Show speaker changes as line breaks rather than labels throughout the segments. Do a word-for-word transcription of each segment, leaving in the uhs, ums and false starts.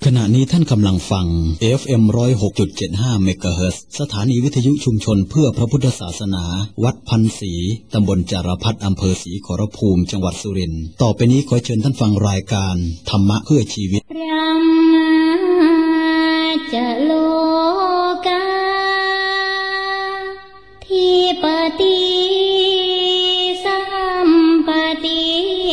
ขณะนี้ท่านกำลังฟัง เอฟ เอ็ม หนึ่งร้อยหกจุดเจ็ดห้า เมกะเฮิรตซ์ สถานีวิทยุชุมชนเพื่อพระพุทธศาสนาวัดพันศรีตำบลจารพัฒน์อำเภอศรีขอรภูมิจังหวัดสุรินทร์ต่อไปนี้ขอเชิญท่านฟังรายการธรรมะเพื่อชีวิตรัมมาจะโลกาทิปติสัมปติ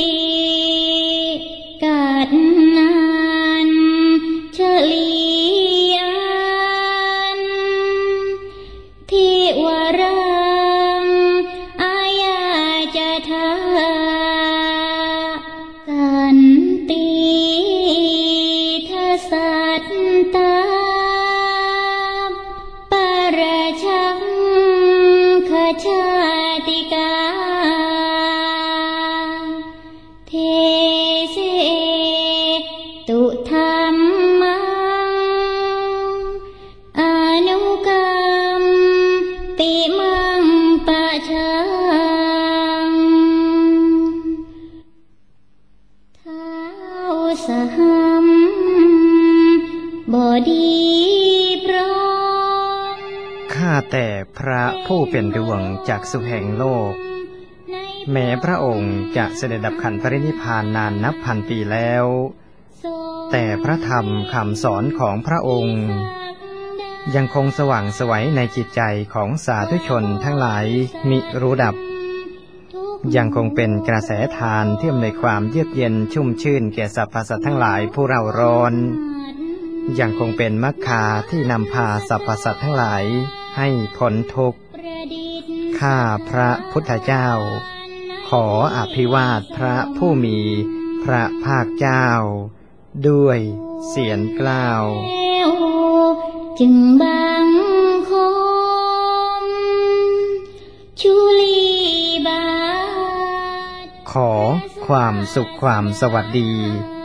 กัดนันเฉลียันทิวรังอายาจะทาสันติทัสสัตตาปรชังขชาติกาเทเสตุธรรมังอนุกรรมปิมังปะชังท้าวสหัมบดีพร้อม
ข้าแต่พระผู้เป็นดวงจากสุแห่งโลกแม้พระองค์จะเสด็จดับขันธ์ปรินิพพานนานนับพันปีแล้วแต่พระธรรมคำสอนของพระองค์ยังคงสว่างไสวในจิตใจของสาธุชนทั้งหลายมิรู้ดับยังคงเป็นกระแสทานที่อำนวยความเยือกเย็นชุ่มชื่นแก่สรรพสัตว์ทั้งหลายผู้เร่าร้อนยังคงเป็นมรรคาที่นำพาสรรพสัตว์ทั้งหลายให้พ้นทุกข์ข้าพระพุทธเจ้าขออภิวาทพระผู้มีพระภาคเจ้าด้วยเสียงกล่าว
จึงบังคมชุลีบาท
ขอความสุขความสวัสดี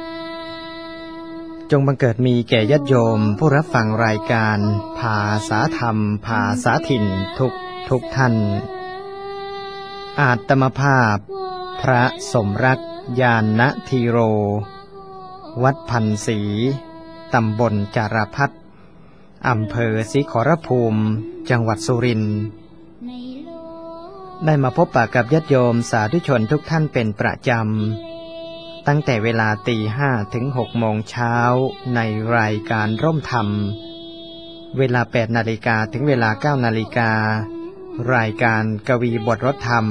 จงบังเกิดมีแก่ญาติโยมผู้รับฟังรายการภาษาธรรมภาษาถิ่นทุกทุกท่านอาตมภาพพระสมรักญาณธีโรวัดพันศรีตำบลจารพัฒน์อำเภอศรีขอรภูมิจังหวัดสุรินทร์ได้มาพบปะกับญาติโยมสาธุชนทุกท่านเป็นประจำตั้งแต่เวลาตีห้าถึงหกโมงเช้าในรายการร่มธรรมเวลาแปดนาฬิกาถึงเวลาเก้านาฬิการายการกวีบทรถธรรม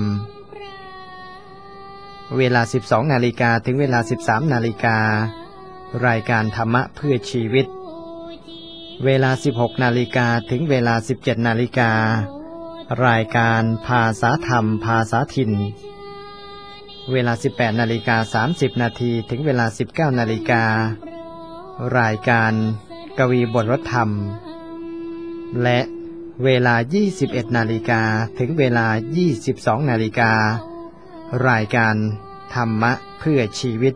เวลาสิบสองนาฬิกาถึงเวลาสิบสามนาฬิการายการธรรมะเพื่อชีวิตเวลาสิบหกนาฬิกาถึงเวลาสิบเจ็ดนาฬิการายการภาษาธรรมภาษาถิ่นเวลาสิบแปดนาฬิกาสามสิบนาทีถึงเวลาสิบเก้านาฬิการายการกวีบทรถธรรมและเวลายี่สิบเอ็ดนาฬิกาถึงเวลายี่สิบสองนาฬิการายการธรรมะเพื่อชีวิต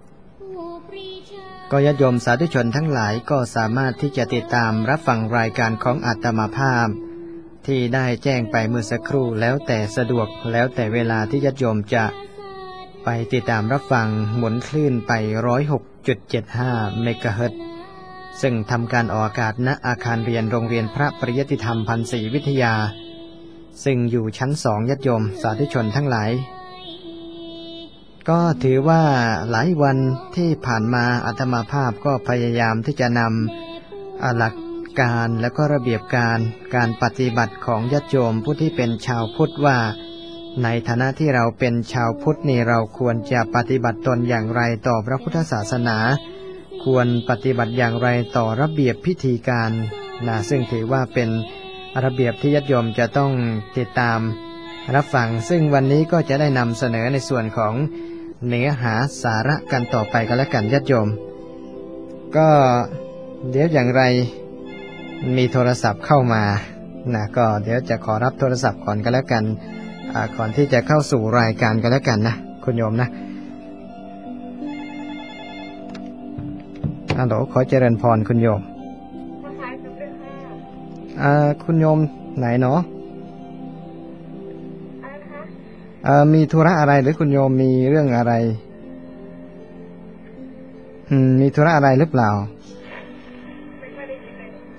ก็ญาติโยมสาธุชนทั้งหลายก็สามารถที่จะติดตามรับฟังรายการของอาตมาภาพที่ได้แจ้งไปเมื่อสักครู่แล้วแต่สะดวกแล้วแต่เวลาที่ญาติโยมจะไปติดตามรับฟังหมุนคลื่นไป หนึ่งร้อยหกจุดเจ็ดห้า เมกะเฮิรตซ์ซึ่งทำการออกอากาศณอาคารเรียนโรงเรียนพระปริยติธรรมพันศรีวิทยาซึ่งอยู่ชั้นสองญาติโยมสาธุชนทั้งหลายก็ถือว่าหลายวันที่ผ่านมาอาตมาภาพก็พยายามที่จะนำหลักการและก็ระเบียบการการปฏิบัติของญาติโยมผู้ที่เป็นชาวพุทธว่าในฐานะที่เราเป็นชาวพุทธนี่เราควรจะปฏิบัติตนอย่างไรต่อพระพุทธศาสนาควรปฏิบัติอย่างไรต่อระเบียบพิธีการนะซึ่งถือว่าเป็นระเบียบที่ญาติโยมจะต้องติดตามรับฟังซึ่งวันนี้ก็จะได้นำเสนอในส่วนของเนื้อหาสาระกันต่อไปกันแล้วกันญาติโยมก็เดี๋ยวอย่างไรมีโทรศัพท์เข้ามานะก็เดี๋ยวจะขอรับโทรศัพท์ก่อนกันแล้วกันก่อนที่จะเข้าสู่รายการกันแล้วกันนะคุณโยมนะฮัลโหลขอเจริญพรคุณโยมอ่าคุณโยมไหนเนาะ มีธุระอะไรหรือคุณโยมมีเรื่องอะไรอืมมีธุระอะไรหรือเปล่า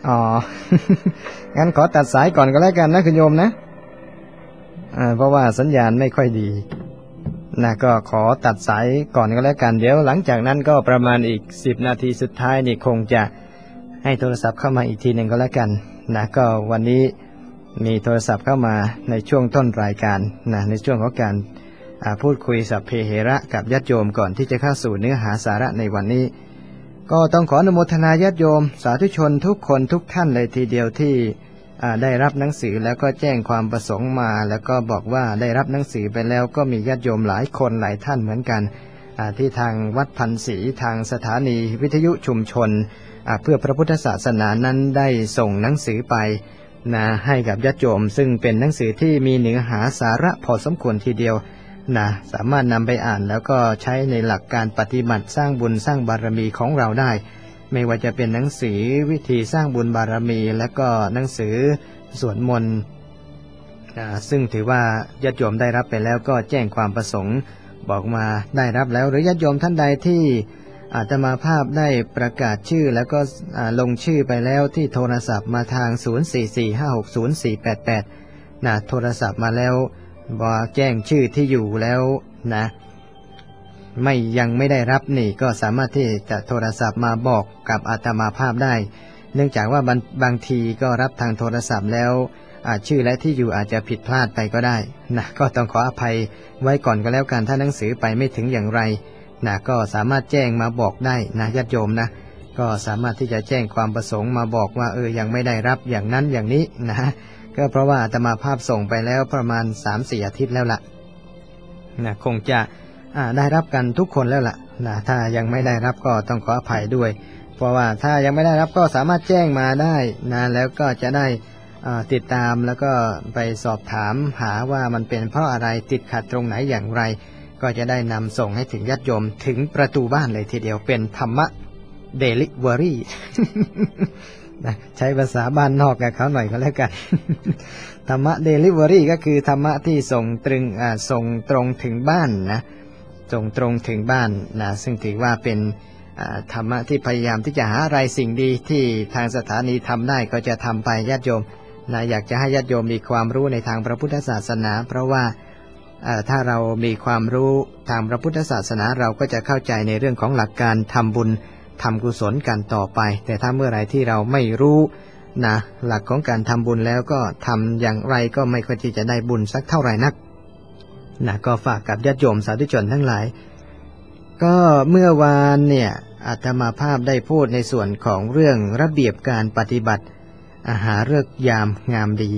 อ๋อ งั้นขอตัดสายก่อนก็แล้วกันนะคุณโยมนะอ่าเพราะว่าสัญญาณไม่ค่อยดีนะก็ขอตัดสายก่อนก็แล้วกันเดี๋ยวหลังจากนั้นก็ประมาณอีกสิบนาทีสุดท้ายนี่คงจะให้โทรศัพท์เข้ามาอีกทีหนึ่งก็แล้วกันนะก็วันนี้มีโทรศัพท์เข้ามาในช่วงต้นรายการนะในช่วงของการพูดคุยสัพเพเหระกับญาติโยมก่อนที่จะเข้าสู่เนื้อหาสาระในวันนี้ก็ต้องขออนุโมทนาญาติโยมสาธุชนทุกคนทุกท่านเลยทีเดียวที่ได้รับหนังสือแล้วก็แจ้งความประสงค์มาแล้วก็บอกว่าได้รับหนังสือไปแล้วก็มีญาติโยมหลายคนหลายท่านเหมือนกันที่ทางวัดพันศรีทางสถานีวิทยุชุมชนเพื่อพระพุทธศาสนานั้นได้ส่งหนังสือไปนะให้กับญาติโยมซึ่งเป็นหนังสือที่มีเนื้อหาสาระพอสมควรทีเดียวนะสามารถนำไปอ่านแล้วก็ใช้ในหลักการปฏิบัติสร้างบุญสร้างบารมีของเราได้ไม่ว่าจะเป็นหนังสือวิธีสร้างบุญบารมีและก็หนังสือสวดมนต์ซึ่งถือว่าญาติโยมได้รับไปแล้วก็แจ้งความประสงค์บอกมาได้รับแล้วหรือญาติโยมท่านใดที่อาตมาภาพได้ประกาศชื่อแล้วก็ลงชื่อไปแล้วที่โทรศัพท์มาทางศูนย์ สี่ สี่ ห้า หก ศูนย์ สี่ แปด แปดนะโทรศัพท์มาแล้วบอกแจ้งชื่อที่อยู่แล้วนะไม่ยังไม่ได้รับนี่ก็สามารถที่จะโทรศัพท์มาบอกกับอาตมาภาพได้เนื่องจากว่าบางบางทีก็รับทางโทรศัพท์แล้วชื่อและที่อยู่อาจจะผิดพลาดไปก็ได้นะก็ต้องขออภัยไว้ก่อนก็แล้วกันถ้าหนังสือไปไม่ถึงอย่างไรนะก็สามารถแจ้งมาบอกได้นะญาติโยมนะก็สามารถที่จะแจ้งความประสงค์มาบอกว่าเออยังไม่ได้รับอย่างนั้นอย่างนี้นะก็เพราะว่าอาตมาภาพส่งไปแล้วประมาณ สามสี่ อาทิตย์แล้วล่ะนะคงจะได้รับกันทุกคนแล้วล่ะนะถ้ายังไม่ได้รับก็ต้องขออภัยด้วยเพราะว่าถ้ายังไม่ได้รับก็สามารถแจ้งมาได้นะแล้วก็จะได้ติดตามแล้วก็ไปสอบถามหาว่ามันเป็นเพราะอะไรติดขัดตรงไหนอย่างไรก็จะได้นำส่งให้ถึงญาติโยมถึงประตูบ้านเลยทีเดียวเป็นธรรมะเดลิเวอรี่นะใช้ภาษาบ้านนอกกับเขาหน่อยก็แล้วกันธรรมะเดลิเวอรี่ก็คือธรรมะที่ส่งตรึงอ่าส่งตรงถึงบ้านนะส่งตรงถึงบ้านนะซึ่งถือว่าเป็นธรรมะที่พยายามที่จะหาอะไรสิ่งดีที่ทางสถานีทำได้ก็จะทำไปญาติโยมนะอยากจะให้ญาติโยมมีความรู้ในทางพระพุทธศาสนาเพราะว่าถ้าเรามีความรู้ทางพระพุทธศาสนาเราก็จะเข้าใจในเรื่องของหลักการทำบุญทำกุศลกันต่อไปแต่ถ้าเมื่อไหร่ที่เราไม่รู้นะหลักของการทำบุญแล้วก็ทำอย่างไรก็ไม่ค่อยที่จะได้บุญสักเท่าไหร่นักนะก็ฝากกับญาติโยมสาธุชนทั้งหลายก็เมื่อวานเนี่ยอาตมาภาพได้พูดในส่วนของเรื่องระเบียบการปฏิบัติอาหารฤกษ์ยามงามดี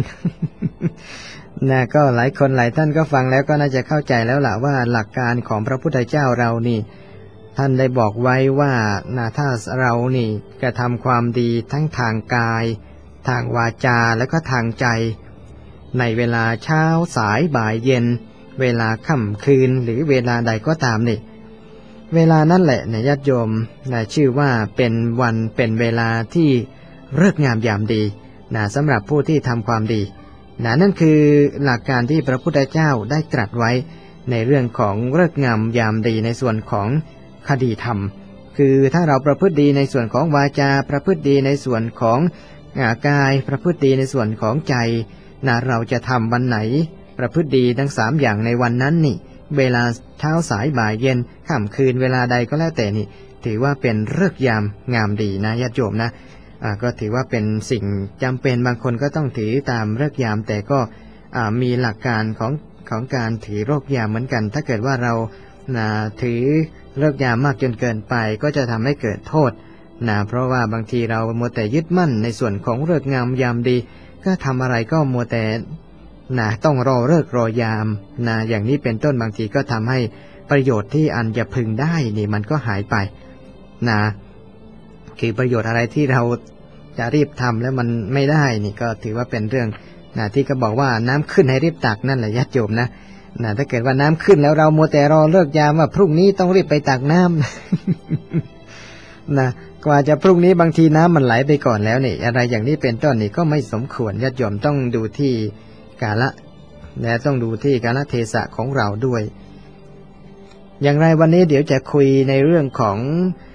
นะก็หลายคนหลายท่านก็ฟังแล้วก็น่าจะเข้าใจแล้วล่ะว่าหลักการของพระพุทธเจ้าเรานี่ท่านได้บอกไว้ว่านะถ้าเรานี่กระทำความดีทั้งทางกายทางวาจาและก็ทางใจในเวลาเช้าสายบ่ายเย็นเวลาค่ำคืนหรือเวลาใดก็ตามนี่เวลานั่นแหละนะญาติโยมนะชื่อว่าเป็นวันเป็นเวลาที่ฤกษ์งามยามดีนะสำหรับผู้ที่ทำความดีนะนั่นคือหลักการที่พระพุทธเจ้าได้ตรัสไว้ในเรื่องของฤกษ์งามยามดีในส่วนของคดีธรรมคือถ้าเราประพฤติดีในส่วนของวาจาประพฤติดีในส่วนของกายประพฤติดีในส่วนของใจนะเราจะทำวันไหนประพฤติดีทั้งสามอย่างในวันนั้นนี่เวลาเช้าสายบ่ายเย็นค่ำคืนเวลาใดก็แล้วแต่นี่ถือว่าเป็นฤกษ์ยามงามดีนะญาติโยมนะอ่าก็ถือว่าเป็นสิ่งจำเป็นบางคนก็ต้องถือตามฤกษ์ยามแต่ก็อ่ามีหลักการของของการถือฤกษ์ยามเหมือนกันถ้าเกิดว่าเรานะถือฤกษ์ยามมากจนเกินไปก็จะทำให้เกิดโทษนะเพราะว่าบางทีเรามัวแต่ยึดมั่นในส่วนของฤกษ์งามยามดีก็ทำอะไรก็มัวแต่นะต้องรอฤกษ์รอยามนะอย่างนี้เป็นต้นบางทีก็ทำให้ประโยชน์ที่อันจะพึงได้นี่มันก็หายไปนะคือประโยชน์อะไรที่เราจะรีบทำแล้วมันไม่ได้นี่ก็ถือว่าเป็นเรื่องนะที่ก็บอกว่าน้ำขึ้นให้รีบตักนั่นแหละญาติโยมนะนะถ้าเกิดว่าน้ำขึ้นแล้วเรามัวแต่รอเลิกยามว่าพรุ่งนี้ต้องรีบไปตักน้ำ นะกว่าจะพรุ่งนี้บางทีน้ำมันไหลไปก่อนแล้วนี่อะไรอย่างนี้เป็นต้นนี่ก็ไม่สมควรญาติโยมต้องดูที่กาละและต้องดูที่กาลเทศะของเราด้วยอย่างไรวันนี้เดี๋ยวจะคุยในเรื่องของ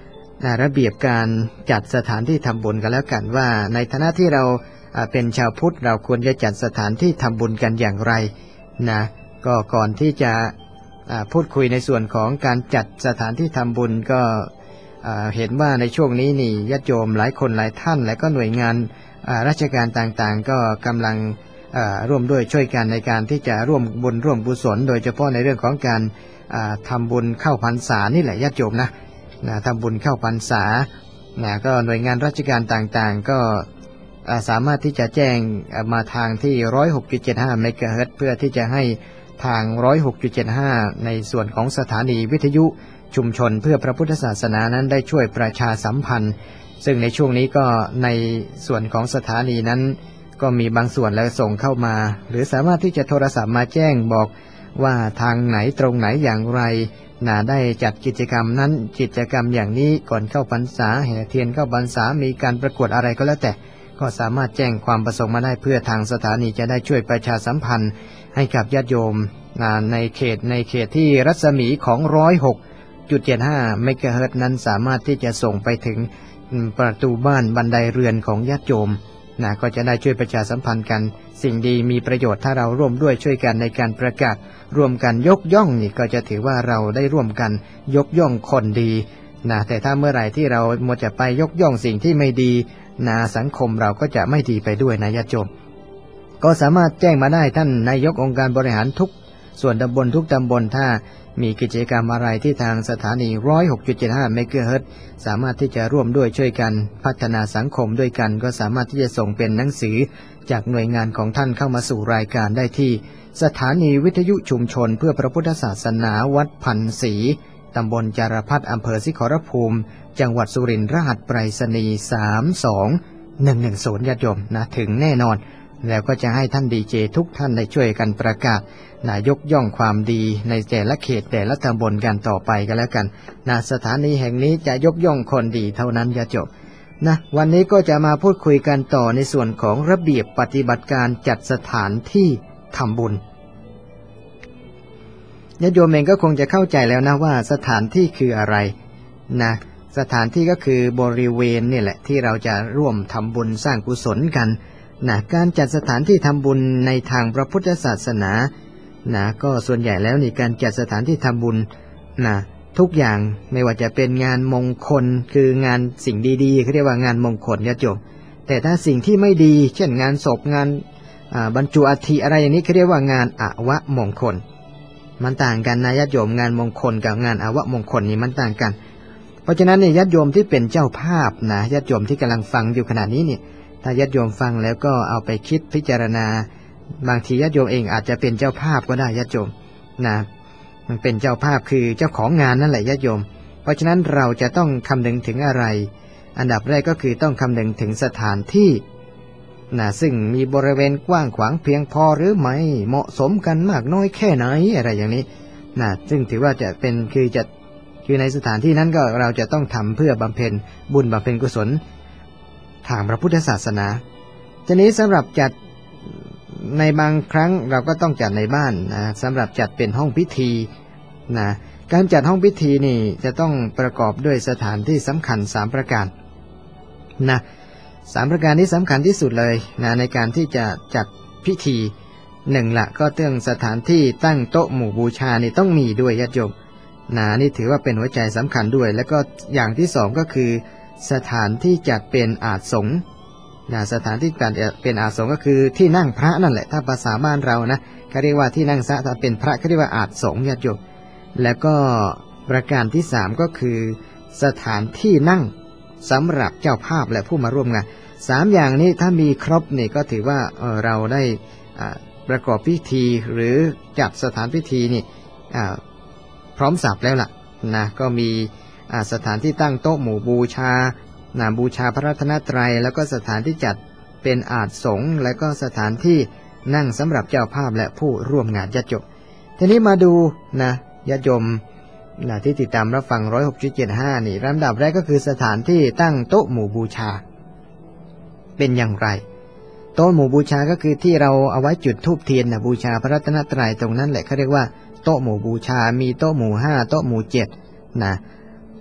ระเบียบการจัดสถานที่ทำบุญกันแล้วกันว่าในฐานะที่เราเป็นชาวพุทธเราควรจะจัดสถานที่ทำบุญกันอย่างไรนะก็ก่อนที่จะพูดคุยในส่วนของการจัดสถานที่ทำบุญก็เห็นว่าในช่วงนี้นี่ญาติโยมหลายคนหลายท่านและก็หน่วยงานราชการต่างๆก็กำลังร่วมด้วยช่วยกันในการที่จะร่วมบุญร่วมกุศลโดยเฉพาะในเรื่องของการทำบุญเข้าพรรษานี่แหละญาติโยมนะนะทำบุญเข้าพรรษานะก็หน่วยงานราชการต่างๆก็สามารถที่จะแจ้งมาทางที่ หนึ่งร้อยหกจุดเจ็ดห้า เมกะเฮิรตซ์เพื่อที่จะให้ทาง หนึ่งร้อยหกจุดเจ็ดห้า ในส่วนของสถานีวิทยุชุมชนเพื่อพระพุทธศาสนานั้นได้ช่วยประชาสัมพันธ์ซึ่งในช่วงนี้ก็ในส่วนของสถานีนั้นก็มีบางส่วนแล้วส่งเข้ามาหรือสามารถที่จะโทรศัพท์มาแจ้งบอกว่าทางไหนตรงไหนอย่างไรนะได้จัดกิจกรรมนั้นกิจกรรมอย่างนี้ก่อนเข้าพรรษาแห่เทียนเข้าพรรษามีการประกวดอะไรก็แล้วแต่ก็สามารถแจ้งความประสงค์มาได้เพื่อทางสถานีจะได้ช่วยประชาสัมพันธ์ให้กับญาติโยมในเขตในเขตที่รัศมีของ หนึ่งร้อยหกจุดเจ็ดห้า เมกะเฮิรตซ์นั้นสามารถที่จะส่งไปถึงประตูบ้านบันไดเรือนของญาติโยมนะก็จะได้ช่วยประชาสัมพันธ์กันสิ่งดีมีประโยชน์ถ้าเราร่วมด้วยช่วยกันในการประกาศร่วมกันยกย่องนี่ก็จะถือว่าเราได้ร่วมกันยกย่องคนดีนะแต่ถ้าเมื่อไหร่ที่เรามัวจะไปยกย่องสิ่งที่ไม่ดีนะสังคมเราก็จะไม่ดีไปด้วยนะญาติโยมก็สามารถแจ้งมาได้ท่านนายกองค์การบริหารทุกส่วนตำบลทุกตำบลถ้ามีกิจกรรมอะไรที่ทางสถานี หนึ่งร้อยหกจุดเจ็ดห้า เมกะเฮิรตซ์สามารถที่จะร่วมด้วยช่วยกันพัฒนาสังคมด้วยกันก็สามารถที่จะส่งเป็นหนังสือจากหน่วยงานของท่านเข้ามาสู่รายการได้ที่สถานีวิทยุชุมชนเพื่อพระพุทธศาสนาวัดพันศรีตำบลจารพัฒน์อำเภอศรีขอรภูมิจังหวัดสุรินทร์รหัสไปรษณีย์สามสองหนึ่งหนึ่งศูนย์ญาติโยมนะถึงแน่นอนแล้วก็จะให้ท่านดีเจทุกท่านได้ช่วยกันประกาศนายกย่องความดีในแต่ละเขตแต่ละตำบลกันต่อไปกันแล้วกันนะสถานีแห่งนี้จะยกย่องคนดีเท่านั้นญาติโยมนะวันนี้ก็จะมาพูดคุยกันต่อในส่วนของระเบียบปฏิบัติการจัดสถานที่ทำบุญญาติโยมเองก็คงจะเข้าใจแล้วนะว่าสถานที่คืออะไรนะสถานที่ก็คือบริเวณนี่แหละที่เราจะร่วมทำบุญสร้างกุศลกันนะการจัดสถานที่ทำบุญในทางพระพุทธศาสนานะก็ส่วนใหญ่แล้วนี่การจัดสถานที่ทำบุญนะทุกอย่างไม่ว่าจะเป็นงานมงคลคืองานสิ่งดีๆเขาเรียกว่างานมงคลญาติโยมแต่ถ้าสิ่งที่ไม่ดีเช่นงานศพงานบรรจุอัฐิอะไรอย่างนี้เขาเรียกว่างานอวมงคลมันต่างกันนะญาติโยมงานมงคลกับงานอวมงคลนี่มันต่างกันเพราะฉะนั้นเนี่ยญาติโยมที่เป็นเจ้าภาพนะญาติโยมที่กำลังฟังอยู่ขณะนี้เนี่ยถ้าญาติโยมฟังแล้วก็เอาไปคิดพิจารณาบางทีญาติโยมเองอาจจะเป็นเจ้าภาพก็ได้ญาติโยมนะมันเป็นเจ้าภาพคือเจ้าของงานนั่นแหละญาติโยมเพราะฉะนั้นเราจะต้องคำนึงถึงอะไรอันดับแรกก็คือต้องคำนึงถึงสถานที่นะซึ่งมีบริเวณกว้างขวางเพียงพอหรือไม่เหมาะสมกันมากน้อยแค่ไหนอะไรอย่างนี้นะซึ่งถือว่าจะเป็นคือจะคือในสถานที่นั้นก็เราจะต้องทำเพื่อบำเพ็ญบุญบำเพ็ญกุศลทางพระพุทธศาสนาทีนี้สำหรับจัดในบางครั้งเราก็ต้องจัดในบ้านนะสำหรับจัดเป็นห้องพิธีนะการจัดห้องพิธีนี่จะต้องประกอบด้วยสถานที่สำคัญสามประการนะสามประการนี้สำคัญที่สุดเลยนะในการที่จะจัดพิธีหนึ่งละก็เรื่องสถานที่ตั้งโต๊ะหมู่บูชานี่ต้องมีด้วยญาติโยมนะนี่ถือว่าเป็นหัวใจสำคัญด้วยแล้วก็อย่างที่สองก็คือสถานที่จัดเป็นอาสงฆ์นะสถานที่จัดเป็นอาสงฆ์ก็คือที่นั่งพระนั่นแหละถ้าภาษาบ้านเรานะเขาเรียกว่าที่นั่งพระถ้าเป็นพระเขาเรียกว่าอาสงฆ์ญาติโยมแล้วก็ประการที่สามก็คือสถานที่นั่งสำหรับเจ้าภาพและผู้มาร่วมงานสามอย่างนี้ถ้ามีครบนี่ก็ถือว่าเออเราได้ประกอบพิธีหรือจัดสถานพิธีนี่พร้อมสับแล้วล่ะนะก็มีสถานที่ตั้งโต๊ะหมู่บูชานะบูชาพระรัตนตรัยแล้วก็สถานที่จัดเป็นอาสงฆ์แล้วก็สถานที่นั่งสำหรับเจ้าภาพและผู้ร่วมงานญาติโยมทีนี้มาดูนะญาติโยมนะที่ติดตามรับฟัง หนึ่งร้อยหกจุดเจ็ดห้า นี่ลำดับแรกก็คือสถานที่ตั้งโต๊ะหมู่บูชาเป็นอย่างไรโต๊ะหมู่บูชาก็คือที่เราเอาไว้จุดธูปเทียนนะบูชาพระรัตนตรัยตรงนั้นแหละเขาเรียกว่าโต๊ะหมู่บูชามีโต๊ะหมู่ห้าโต๊ะหมู่เจ็ดนะ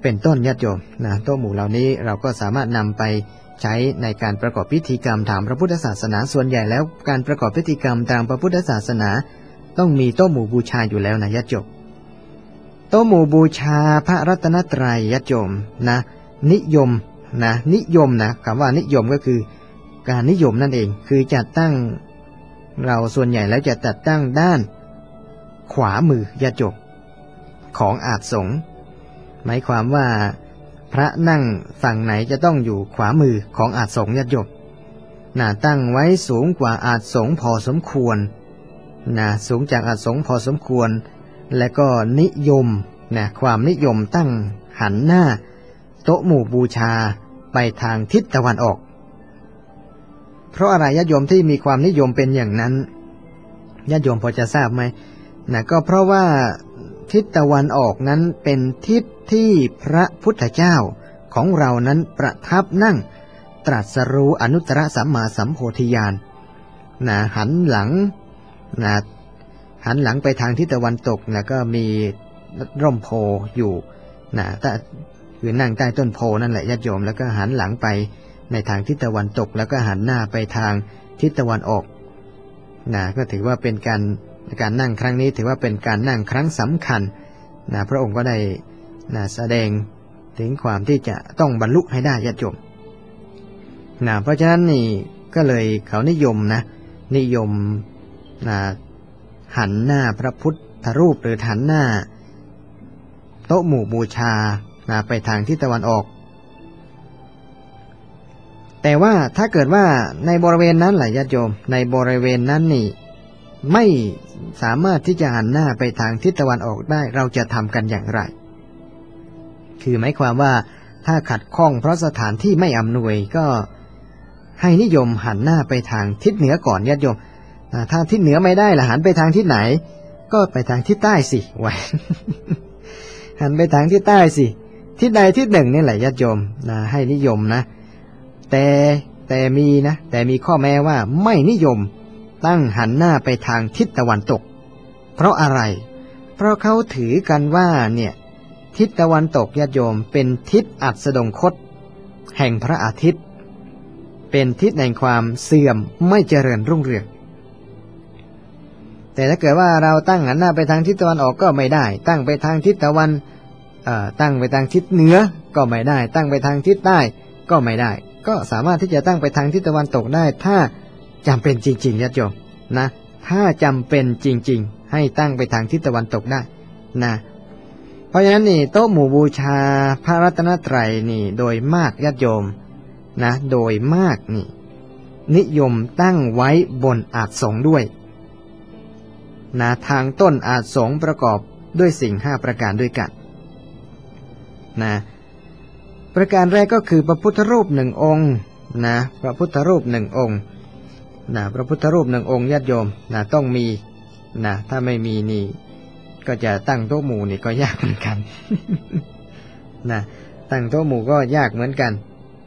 เป็นต้นญาติโยมนะโต๊ะหมู่เหล่านี้เราก็สามารถนำไปใช้ในการประกอบพิธีกรรมทางพระพุทธศาสนาส่วนใหญ่แล้วการประกอบพิธีกรรมตามพระพุทธศาสนาต้องมีโต๊ะหมู่บูชาอยู่แล้วนะญาติโยมโต๊ะหมู่บูชาพระรัตนตรัยญาติโยมนะนิยมนะนิยมนะคำว่านิยมก็คือการนิยมนั่นเองคือจัดตั้งเราส่วนใหญ่แล้วจะจัดตั้งด้านขวามือญาติโยมของอาสงฆ์หมายความว่าพระนั่งฝั่งไหนจะต้องอยู่ขวามือของอาสงฆ์ญาติโยมน่ะตั้งไว้สูงกว่าอาสงฆ์พอสมควรนะสูงจากอาสงฆ์พอสมควรและก็นิยมนะความนิยมตั้งหันหน้าโต๊ะหมู่บูชาไปทางทิศตะวันออกเพราะอะไรญาติโยมที่มีความนิยมเป็นอย่างนั้นญาติโยมพอจะทราบไหมนะก็เพราะว่าทิศตะวันออกนั้นเป็นทิศที่พระพุทธเจ้าของเรานั้นประทับนั่งตรัสรู้อนุตตรสัมมาสัมโพธิญาณนะหันหลังนะหันหลังไปทางทิศตะวันตกแล้วก็มีร่มโพอยู่นะแต่คือนั่งใต้ต้นโพนั่นแหละญาติโยมแล้วก็หันหลังไปในทางทิศตะวันตกแล้วก็หันหน้าไปทางทิศตะวันออกนะก็ถือว่าเป็นการการนั่งครั้งนี้ถือว่าเป็นการนั่งครั้งสำคัญนะพระองค์ก็ได้นะแสดงถึงความที่จะต้องบรรลุให้ได้ญาติโยมนะเพราะฉะนั้นนี่ก็เลยเขานิยมนะนิยมนะหันหน้าพระพุทธรูปหรือหันหน้าโต๊ะหมู่บูชานะไปทางทิศตะวันออกแต่ว่าถ้าเกิดว่าในบริเวณนั้นแหละญาติโยมในบริเวณนั้นนี่ไม่สามารถที่จะหันหน้าไปทางทิศตะวันออกได้เราจะทำกันอย่างไรคือหมายความว่าถ้าขัดข้องเพราะสถานที่ไม่อำนวยก็ให้นิยมหันหน้าไปทางทิศเหนือก่อนญาติโยมถ้าทิศเหนือไม่ได้ล่ะหันไปทางทิศไหนก็ไปทางทิศใต้สิไว้ หันไปทางทิศใต้สิทิศใดทิศหนึ่งนี่แหละญาติโยมนะให้นิยมนะแต่แต่มีนะแต่มีข้อแม้ว่าไม่นิยมตั้งหันหน้าไปทางทิศตะวันตกเพราะอะไรเพราะเขาถือกันว่าเนี่ยทิศตะวันตกญาติโยมเป็นทิศอัสดงคตแห่งพระอาทิตย์เป็นทิศแห่งความเสื่อมไม่เจริญรุ่งเรืองแต่ถ้าเกิดว่าเราตั้งหันหน้าไปทางทิศตะวันออกก็ไม่ได้ตั้งไปทางทิศตะวันเอ่อตั้งไปทางทิศเหนือก็ไม่ได้ตั้งไปทางทิศใต้ก็ไม่ได้ก็สามารถที่จะตั้งไปทางทิศตะวันตกได้ถ้าจำเป็นจริงๆญาติโยมนะถ้าจำเป็นจริงๆให้ตั้งไปทางทิศตะวันตกได้นะเพราะฉะนั้นนี่โต๊ะหมู่บูชาพระรัตนตรัยนี่โดยมากญาติโยมนะโดยมากนี่นิยมตั้งไว้บนอาสงฆ์ด้วยนะทางต้นอาสงฆ์ประกอบด้วยสิ่งห้าประการด้วยกันนะประการแรกก็คือพระพุทธรูปหนึ่งองค์นะพระพุทธรูปหนึ่งองค์นะพระพุทธรูปหนึ่งองค์ญาติโยมนะต้องมีนะถ้าไม่มีนี่ก็จะตั้งโต๊ะหมู่นี่ก็ยากเหมือนกัน นะตั้งโต๊ะหมู่ก็ยากเหมือนกัน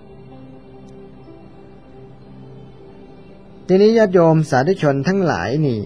ทีนี้ญาติโยมสาธุชนทั้งหลายนี่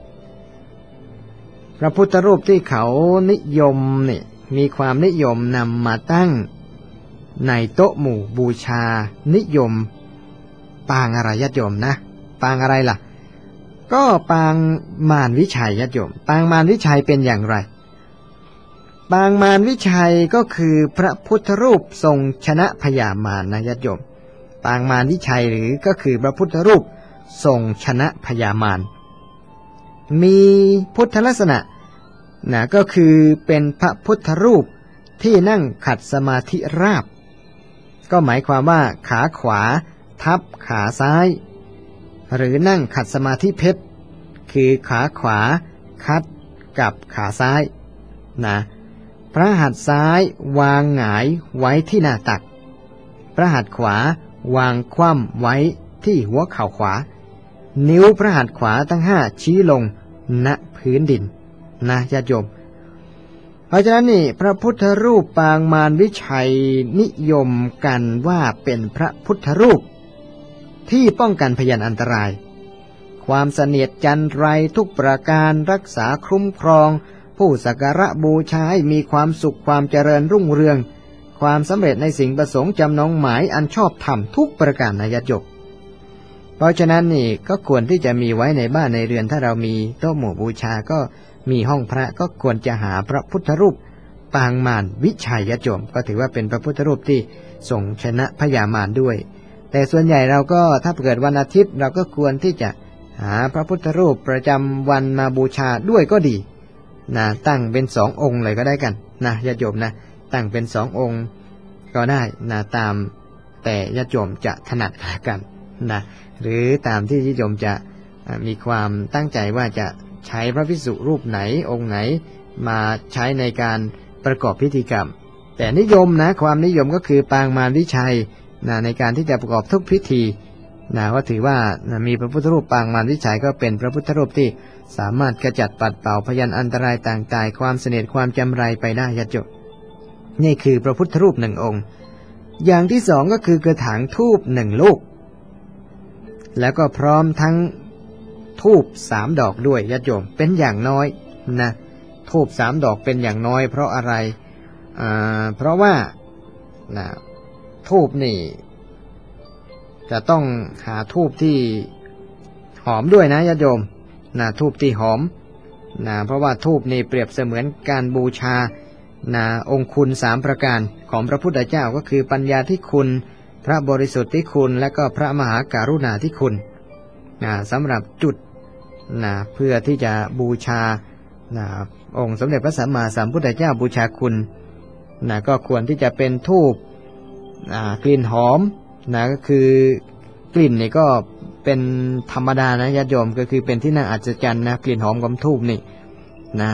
พระพุทธรูปที่เขานิยมนี่มีความนิยมนำมาตั้งในโต๊ะหมู่บูชานิยมปางอะไรญาติโยมนะปางอะไรล่ะก็ปางมารวิชัยญาติโยมปางมารวิชัยเป็นอย่างไรปางมารวิชัยก็คือพระพุทธรูปทรงชนะพญามารนะญาติโยมปางมารวิชัยหรือก็คือพระพุทธรูปทรงชนะพญามารมีพุทธลักษณะนะก็คือเป็นพระพุทธรูปที่นั่งขัดสมาธิราบก็หมายความว่าขาขวาทับขาซ้ายหรือนั่งขัดสมาธิเพชรคือขาขวาคัดกับขาซ้ายนะพระหัตถ์ซ้ายวางหงายไว้ที่หน้าตักพระหัตถ์ขวาวางคว่ำไว้ที่หัวเข่าขวานิ้วพระหัตถ์ขวาทั้งห้าชี้ลงณพื้นดินนะญาติโยมเพราะฉะนั้นนี่พระพุทธรูปปางมารวิชัยนิยมกันว่าเป็นพระพุทธรูปที่ป้องกันพยานอันตรายความเสนียดจันไรทุกประการรักษาคุ้มครองผู้สักการะบูชาให้มีความสุขความเจริญรุ่งเรืองความสำเร็จในสิ่งประสงค์จำนงหมายอันชอบธรรมทุกประการนะญาติโยมเพราะฉะนั้นนี่ก็ควรที่จะมีไว้ในบ้านในเรือนถ้าเรามีโต๊ะหมู่บูชาก็มีห้องพระก็ควรจะหาพระพุทธรูปปางมารวิชัยญาติโยมก็ถือว่าเป็นพระพุทธรูปที่ทรงชนะพญามารด้วยแต่ส่วนใหญ่เราก็ถ้าเกิดวันอาทิตย์เราก็ควรที่จะหาพระพุทธรูปประจำวันมาบูชาด้วยก็ดีนะตั้งเป็นสององค์เลยก็ได้กันนะญาติโยมนะตั้งเป็นสององค์ก็ได้นะตามแต่ญาติโยมจะถนัดกันนะหรือตามที่ญาติโยมจะมีความตั้งใจว่าจะใช้พระภิกษุรูปไหนองค์ไหนมาใช้ในการประกอบพิธีกรรมแต่นิยมนะความนิยมก็คือปางมารวิชัยนะในการที่จะประกอบทุกพิธีนะก็ถือว่านะมีพระพุทธรูปปางมารวิชัยก็เป็นพระพุทธรูปที่สามารถขจัดปัดเป่าพยันอันตรายต่างๆความเสน่ห์ความจำไรไปได้ญาติโยมนี่คือพระพุทธรูปหนึ่งองค์อย่างที่สองก็คือกระถางธูปหนึ่งลูกแล้วก็พร้อมทั้งธูปสามดอกด้วยญาติโยมเป็นอย่างน้อยนะธูปสามดอกเป็นอย่างน้อยเพราะอะไรอ่าเพราะว่านะธูปนี่จะต้องหาธูปที่หอมด้วยนะญาติโยมนะธูปที่หอมนะเพราะว่าธูปนี่เปรียบเสมือนการบูชานะองค์คุณสามประการของพระพุทธเจ้าก็คือปัญญาที่คุณพระบริสุทธิ์ที่คุณและก็พระมหาการุณาที่คุณนะสำหรับจุดนะเพื่อที่จะบูชานะองค์สมเด็จพระสัมมาสัมพุทธเจ้าบูชาคุณนะก็ควรที่จะเป็นธูปกลิ่นหอมนะก็คือกลิ่นนี่ก็เป็นธรรมดานะญาติโยมก็คือเป็นที่น่าอัศจรรย์นะกลิ่นหอมของธูปนี่นะ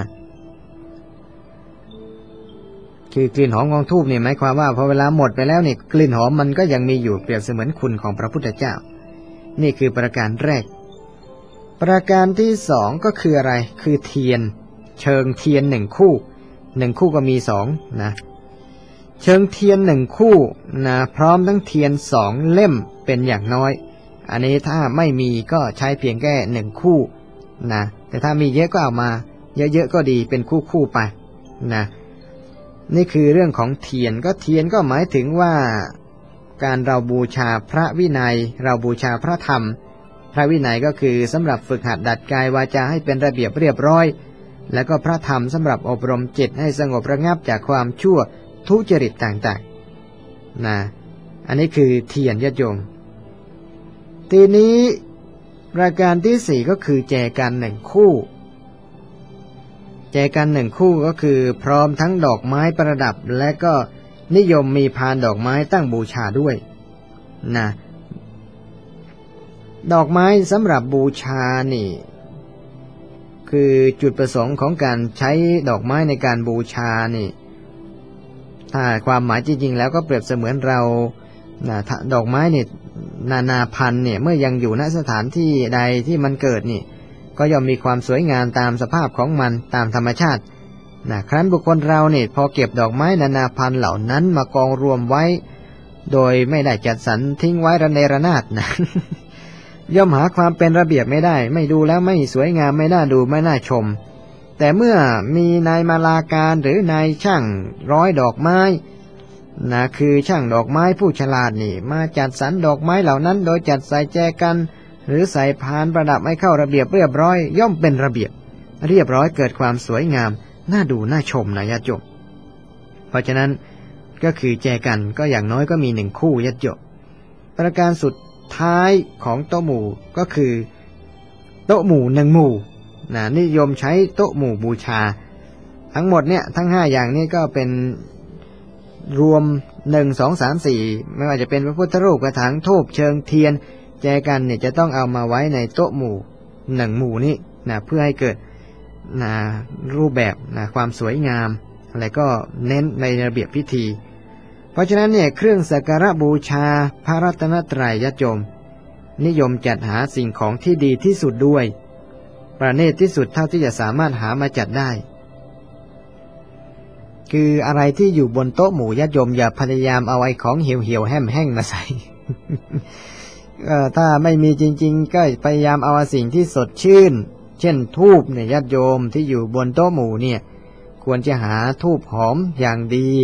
คือกลิ่นหอมของธูปนี่หมายความว่าพอเวลาหมดไปแล้วนี่กลิ่นหอมมันก็ยังมีอยู่เปรียบเสมือนคุณของพระพุทธเจ้านี่คือประการแรกประการที่สองก็คืออะไรคือเทียนเชิงเทียนหนึ่งคู่หนึ่งคู่ก็มีสองนะเชิงเทียนหนึ่งคู่นะพร้อมทั้งเทียนสองเล่มเป็นอย่างน้อยอันนี้ถ้าไม่มีก็ใช้เพียงแค่หนึ่งคู่นะแต่ถ้ามีเยอะก็เอามาเยอะๆก็ดีเป็นคู่ๆไปนะนี่คือเรื่องของเทียนก็เทียนก็หมายถึงว่าการเราบูชาพระวินัยเราบูชาพระธรรมพระวินัยก็คือสำหรับฝึกหัดดัดกายวาจาให้เป็นระเบียบเรียบร้อยแล้วก็พระธรรมสำหรับอบรมจิตให้สงบระงับจากความชั่วทุจริตต่างๆนะอันนี้คือเทียนญาติโยมทีนี้ประการที่สี่ก็คือแจกันหนึ่งคู่แจกันหนึ่งคู่ก็คือพร้อมทั้งดอกไม้ประดับและก็นิยมมีพานดอกไม้ตั้งบูชาด้วยนะดอกไม้สำหรับบูชานี่คือจุดประสงค์ของการใช้ดอกไม้ในการบูชานี่ถ้าความหมายจริงๆแล้วก็เปรียบเสมือนเรานะดอกไม้เนี่ยนานาพันธุ์เนี่ยเมื่อยังอยู่ณสถานที่ใดที่มันเกิดนี่ก็ย่อมมีความสวยงามตามสภาพของมันตามธรรมชาตินะครั้นบุคคลเราเนี่ยพอเก็บดอกไม้นานาพันธุ์เหล่านั้นมากองรวมไว้โดยไม่ได้จัดสรรทิ้งไว้ระเนระนาดนะ ย่อมหาความเป็นระเบียบไม่ได้ไม่ดูแล้วไม่สวยงามไม่น่าดูไม่น่าชมแต่เมื่อมีนายมาลาการหรือนายช่างร้อยดอกไม้นะคือช่างดอกไม้ผู้ฉลาดนี่มาจัดสรรดอกไม้เหล่านั้นโดยจัดใส่แจกันหรือใส่พานประดับให้เข้าระเบียบเรียบร้อยย่อมเป็นระเบียบเรียบร้อยเกิดความสวยงามน่าดูน่าชมนะญาติโยมเพราะฉะนั้นก็คือแจกันก็อย่างน้อยก็มีหนึ่งคู่ญาติโยมประการสุดท้ายของโต๊ะหมู่ก็คือโต๊ะหมู่หนึ่งหมู่นะนิยมใช้โต๊ะหมู่บูชาทั้งหมดเนี่ยทั้งห้าอย่างนี้ก็เป็นรวมหนึ่งสองสามสี่ไม่ว่าจะเป็นพระพุทธรูปกระถางธูปเชิงเทียนแจกันเนี่ยจะต้องเอามาไว้ในโต๊ะหมู่หนึ่งหมู่นี้นะเพื่อให้เกิดนะรูปแบบนะความสวยงามอะไรก็เน้นในระเบียบพิธีเพราะฉะนั้นเนี่ยเครื่องสักการะบูชาพระรัตนตรัยญาติโยมนิยมจัดหาสิ่งของที่ดีที่สุดด้วยประณีตที่สุดเท่าที่จะสามารถหามาจัดได้คืออะไรที่อยู่บนโต๊ะหมู่ญาติโยมอย่าพยายามเอาไอ้ของเหี่ยวเหี่ยวแห้มแห้งมาใส่ ถ้าไม่มีจริงๆก็พยายามเอาสิ่งที่สดชื่นเช่นธูปเนี่ยญาติโยมที่อยู่บนโต๊ะหมู่เนี่ยควรจะหาธูปหอมอย่างดี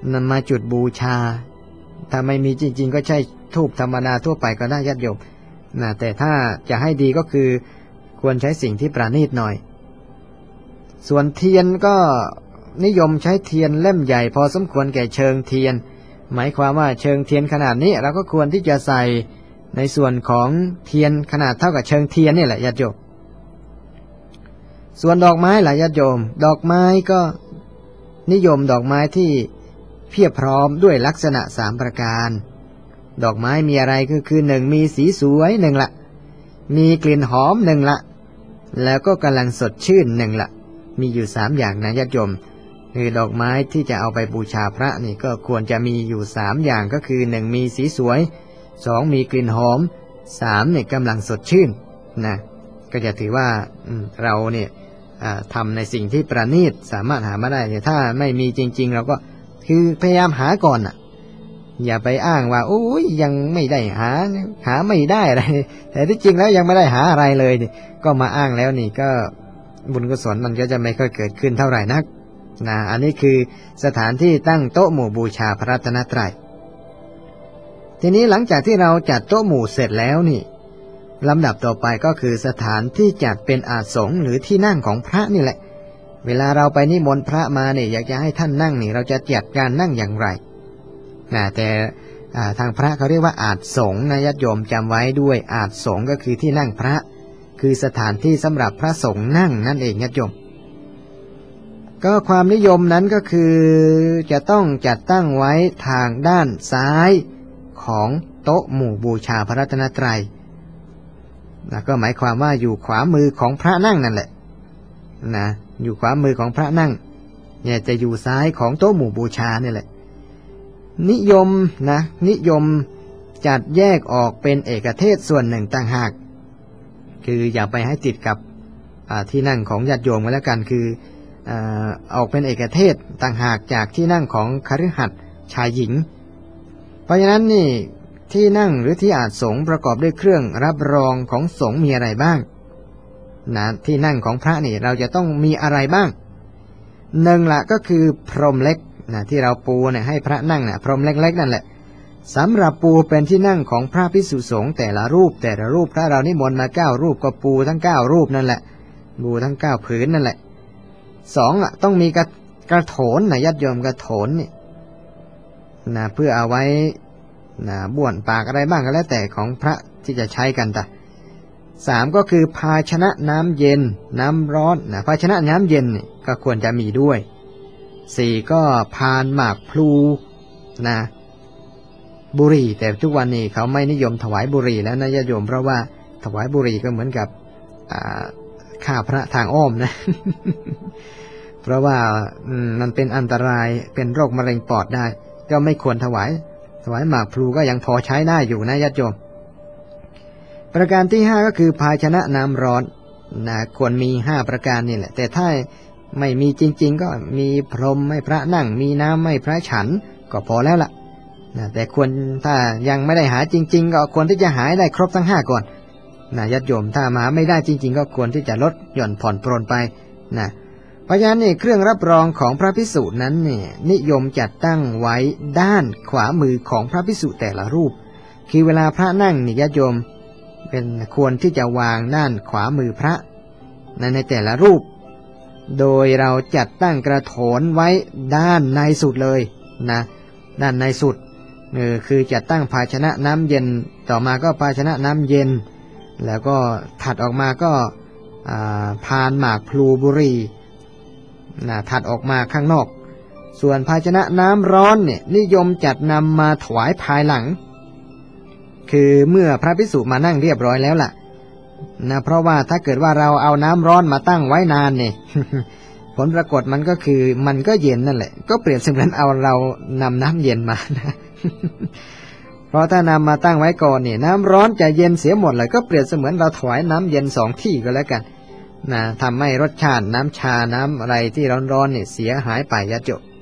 นำมาจุดบูชาถ้าไม่มีจริงๆก็ใช้ธูปธรรมดาทั่วไปก็ได้ญาติโยมนะแต่ถ้าจะให้ดีก็คือควรใช้สิ่งที่ประณีตหน่อยส่วนเทียนก็นิยมใช้เทียนเล่มใหญ่พอสมควรแก่เชิงเทียนหมายความว่าเชิงเทียนขนาดนี้เราก็ควรที่จะใส่ในส่วนของเทียนขนาดเท่ากับเชิงเทียนนี่แหละญาติโยมส่วนดอกไม้ล่ะญาติโยมดอกไม้ก็นิยมดอกไม้ที่เพียบพร้อมด้วยลักษณะสามประการดอกไม้มีอะไรก็คือหนึ่งมีสีสวยหนึ่งละมีกลิ่นหอมหนึ่งละแล้วก็กำลังสดชื่นหนึ่งละมีอยู่สามอย่างนะญาติโยมคือดอกไม้ที่จะเอาไปบูชาพระนี่ก็ควรจะมีอยู่สามอย่างก็คือหนึ่งมีสีสวยสองมีกลิ่นหอมสามเนี่ยกำลังสดชื่นนะก็จะถือว่าเราเนี่ยทำในสิ่งที่ประณีตสามารถหามาได้แต่ถ้าไม่มีจริงๆเราก็คือพยายามหาก่อนอ่ะอย่าไปอ้างว่าโอ้ยยังไม่ได้หาหาไม่ได้อะไรแต่ที่จริงแล้วยังไม่ได้หาอะไรเลยนี่ก็มาอ้างแล้วนี่ก็บุญกุศลมันก็จะไม่ค่อยเกิดขึ้นเท่าไหร่นักนะอันนี้คือสถานที่ตั้งโต๊ะหมู่บูชาพระรัตนตรัยทีนี้หลังจากที่เราจัดโต๊ะหมู่เสร็จแล้วนี่ลำดับต่อไปก็คือสถานที่จัดเป็นอาสงหรือที่นั่งของพระนี่แหละเวลาเราไปนิมนต์พระมาเนี่ยอยากจะให้ท่านนั่งนี่เราจะจัดการนั่งอย่างไรนะแต่ทางพระเขาเรียกว่าอาสงนะญาติโยมจำไว้ด้วยอาสงก็คือที่นั่งพระคือสถานที่สำหรับพระสงฆ์นั่งนั่นเองญาติโยมก็ความนิยมนั้นก็คือจะต้องจัดตั้งไว้ทางด้านซ้ายของโต๊ะหมู่บูชาพระรัตนตรัยนะก็หมายความว่าอยู่ขวามือของพระนั่งนั่นแหละนะอยู่ขวามือของพระนั่งเนี่ยจะอยู่ซ้ายของโต๊ะหมู่บูชาเนี่ยแหละนิยมนะนิยมจัดแยกออกเป็นเอกเทศส่วนหนึ่งต่างหากคืออย่าไปให้ติดกับที่นั่งของญาติโยมกันแล้วกันคือออกเป็นเอกเทศต่างหากจากที่นั่งของคฤหัสถ์ชายหญิงเพราะฉะนั้นนี่ที่นั่งหรือที่อาสงประกอบด้วยเครื่องรับรองของสงฆ์มีอะไรบ้างนะที่นั่งของพระนี่เราจะต้องมีอะไรบ้างหนึ่งละก็คือพรหมเล็กนะที่เราปูเนี่ยให้พระนั่งเนี่ยพรหมเล็กๆนั่นแหละสำหรับปูเป็นที่นั่งของพระภิกษุสงฆ์แต่ละรูปแต่ละรูปถ้าเรานิมนต์มาเก้ารูปก็ปูทั้งเก้ารูปนั่นแหละปูทั้งเก้าผืนนั่นแหละสองอ่ะต้องมีกระกระโถนนะญาติโยมกระโถนนี่นะเพื่อเอาไว้นะบ้วนปากอะไรบ้างก็แล้วแต่ของพระที่จะใช้กันแต่สามก็คือภาชนะน้ำเย็นน้ำร้อนนะภาชนะน้ำเย็นนี่ก็ควรจะมีด้วยสี่ก็พานหมากพลูนะบุหรี่แต่ทุกวันนี้เขาไม่นิยมถวายบุหรี่แล้วนะญาติโยมเพราะว่าถวายบุหรี่ก็เหมือนกับฆ่าพระทางอ้อมนะ เพราะว่ามันเป็นอันตรายเป็นโรคมะเร็งปอดได้ก็ไม่ควรถวายถวายหมากพลูก็ยังพอใช้ได้อยู่นะญาติโยมประการที่ห้าก็คือภาชนะน้ำร้อนนะควรมีห้าประการนี่แหละแต่ถ้าไม่มีจริงๆก็มีพรหมให้พระนั่งมีน้ำให้พระฉันก็พอแล้วล่ะนะแต่ควรถ้ายังไม่ได้หาจริงๆก็ควรที่จะหาได้ครบทั้งห้าก่อนนะญาติโยมถ้าหาไม่ได้จริงๆก็ควรที่จะลดหย่อนผ่อนปรนไปนะเพราะฉะนั้นนี่เครื่องรับรองของพระภิกษุนั้นเนี่ยนิยมจัดตั้งไว้ด้านขวามือของพระภิกษุแต่ละรูปคือเวลาพระนั่งนี่ญาติโยมเป็นควรที่จะวางด้านขวามือพระในในแต่ละรูปโดยเราจัดตั้งกระโถนไว้ด้านในสุดเลยนะด้านในสุดเออคือจัดตั้งภาชนะน้ำเย็นต่อมาก็ภาชนะน้ำเย็นแล้วก็ถัดออกมาก็พานหมากพลูบุหรี่นะถัดออกมาข้างนอกส่วนภาชนะน้ำร้อนเนี่ยนิยมจัดนำมาถวายภายหลังคือเมื่อพระภิกษุมานั่งเรียบร้อยแล้วล่ะนะเพราะว่าถ้าเกิดว่าเราเอาน้ำร้อนมาตั้งไว้นานเนี่ย ผลปรากฏมันก็คือมันก็เย็นนั่นแหละก็เปรียบเสมือนเอาเรานำน้ำเย็นมานะ เพราะถ้านำมาตั้งไว้ก่อนเนี่ยน้ำร้อนจะเย็นเสียหมดเลยก็เปรียบเสมือนเราถวายน้ำเย็นสองที่ก็แล้วกันนะทำให้รสชาติน้ำชาน้ำอะไรที่ร้อนๆเนี่ยเสียหายไปญาติโยม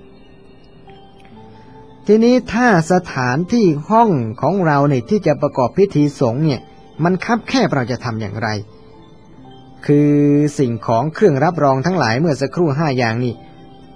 ทีนี้ถ้าสถานที่ห้องของเราเนี่ยที่จะประกอบพิธีสงฆ์เนี่ยมันคับแคบเราจะทำอย่างไรคือสิ่งของเครื่องรับรองทั้งหลายเมื่อสักครู่ห้าอย่างนี้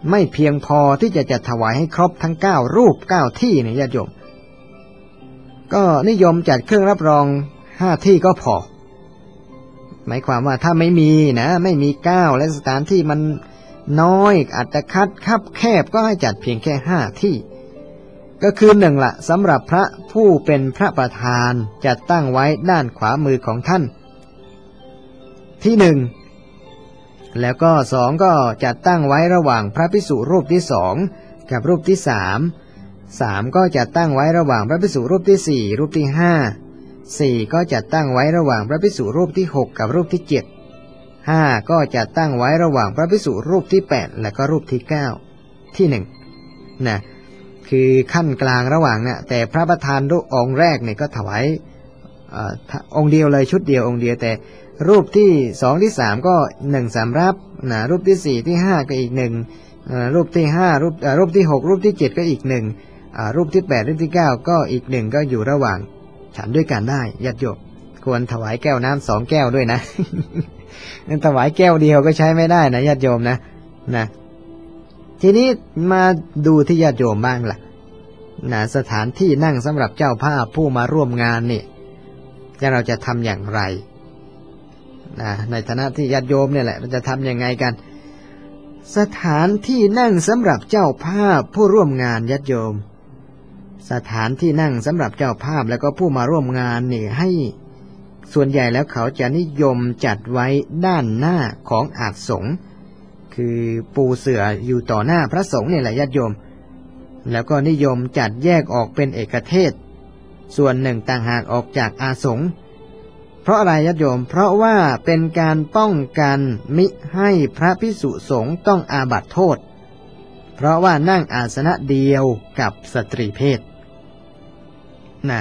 ไม่เพียงพอที่จะจัดถวายให้ครบทั้งเก้ารูปเก้าที่เนี่ยญาติโยมก็นิยมจัดเครื่องรับรองห้าที่ก็พอหมายความว่าถ้าไม่มีนะไม่มีเก้าและสถานที่มันน้อยอัตคัดคับแคบก็ให้จัดเพียงแค่ห้าที่ก็คือหนึ่งละสำหรับพระผู้เป็นพระประธานจะตั้งไว้ด้านขวามือของท่านที่หนึ่งแล้วก็สองก็จะตั้งไว้ระหว่างพระภิกษุรูปที่สองกับรูปที่สามสามก็จะตั้งไว้ระหว่างพระภิกษุรูปที่สี่รูปที่ห้าสี่ก็จะตั้งไว้ระหว่างพระภิกษุรูปที่หกกับรูปที่เจ็ดห้าก็จะตั้งไว้ระหว่างพระภิกษุรูปที่แปดและก็รูปที่เก้าที่หนึ่งนะคือขั้นกลางระหว่างเนี่ยแต่พระประธานรูปองค์แรกเนี่ยก็ถวายองค์เดียวเลยชุดเดียวองค์เดียวแต่รูปที่สองที่สามก็หนึ่งสามรับนะรูปที่สี่ที่ห้าก็อีกหนึ่งรูปที่ห้ารูปรูปที่หกรูปที่เจ็ดก็อีกหนึ่งรูปที่แปดรูปที่เก้าก็อีกหนึ่งก็อยู่ระหว่างฉันด้วยกันได้ญาติโยมควรถวายแก้วน้ำสองแก้วด้วยนะ ถวายแก้วเดียวก็ใช้ไม่ได้นะญาติโยมนะนะทีนี้มาดูที่ญาติโยมบ้างล่ะนะสถานที่นั่งสำหรับเจ้าภาพผู้มาร่วมงานนี่จะเราจะทำอย่างไรนะในฐานะที่ญาติโยมเนี่ยแหละเราจะทำยังไงกันสถานที่นั่งสำหรับเจ้าภาพผู้ร่วมงานญาติโยมสถานที่นั่งสำหรับเจ้าภาพแล้วก็ผู้มาร่วมงานนี่ให้ส่วนใหญ่แล้วเขาจะนิยมจัดไว้ด้านหน้าของอาสงฆ์คือปูเสื่ออยู่ต่อหน้าพระสงฆ์นี่แหละญาติโยมแล้วก็นิยมจัดแยกออกเป็นเอกเทศส่วนหนึ่งต่างหากออกจากอาสงฆ์เพราะอะไรญาติโยมเพราะว่าเป็นการป้องกันมิให้พระภิกษุสงฆ์ต้องอาบัติโทษเพราะว่านั่งอาสนะเดียวกับสตรีเพศนะ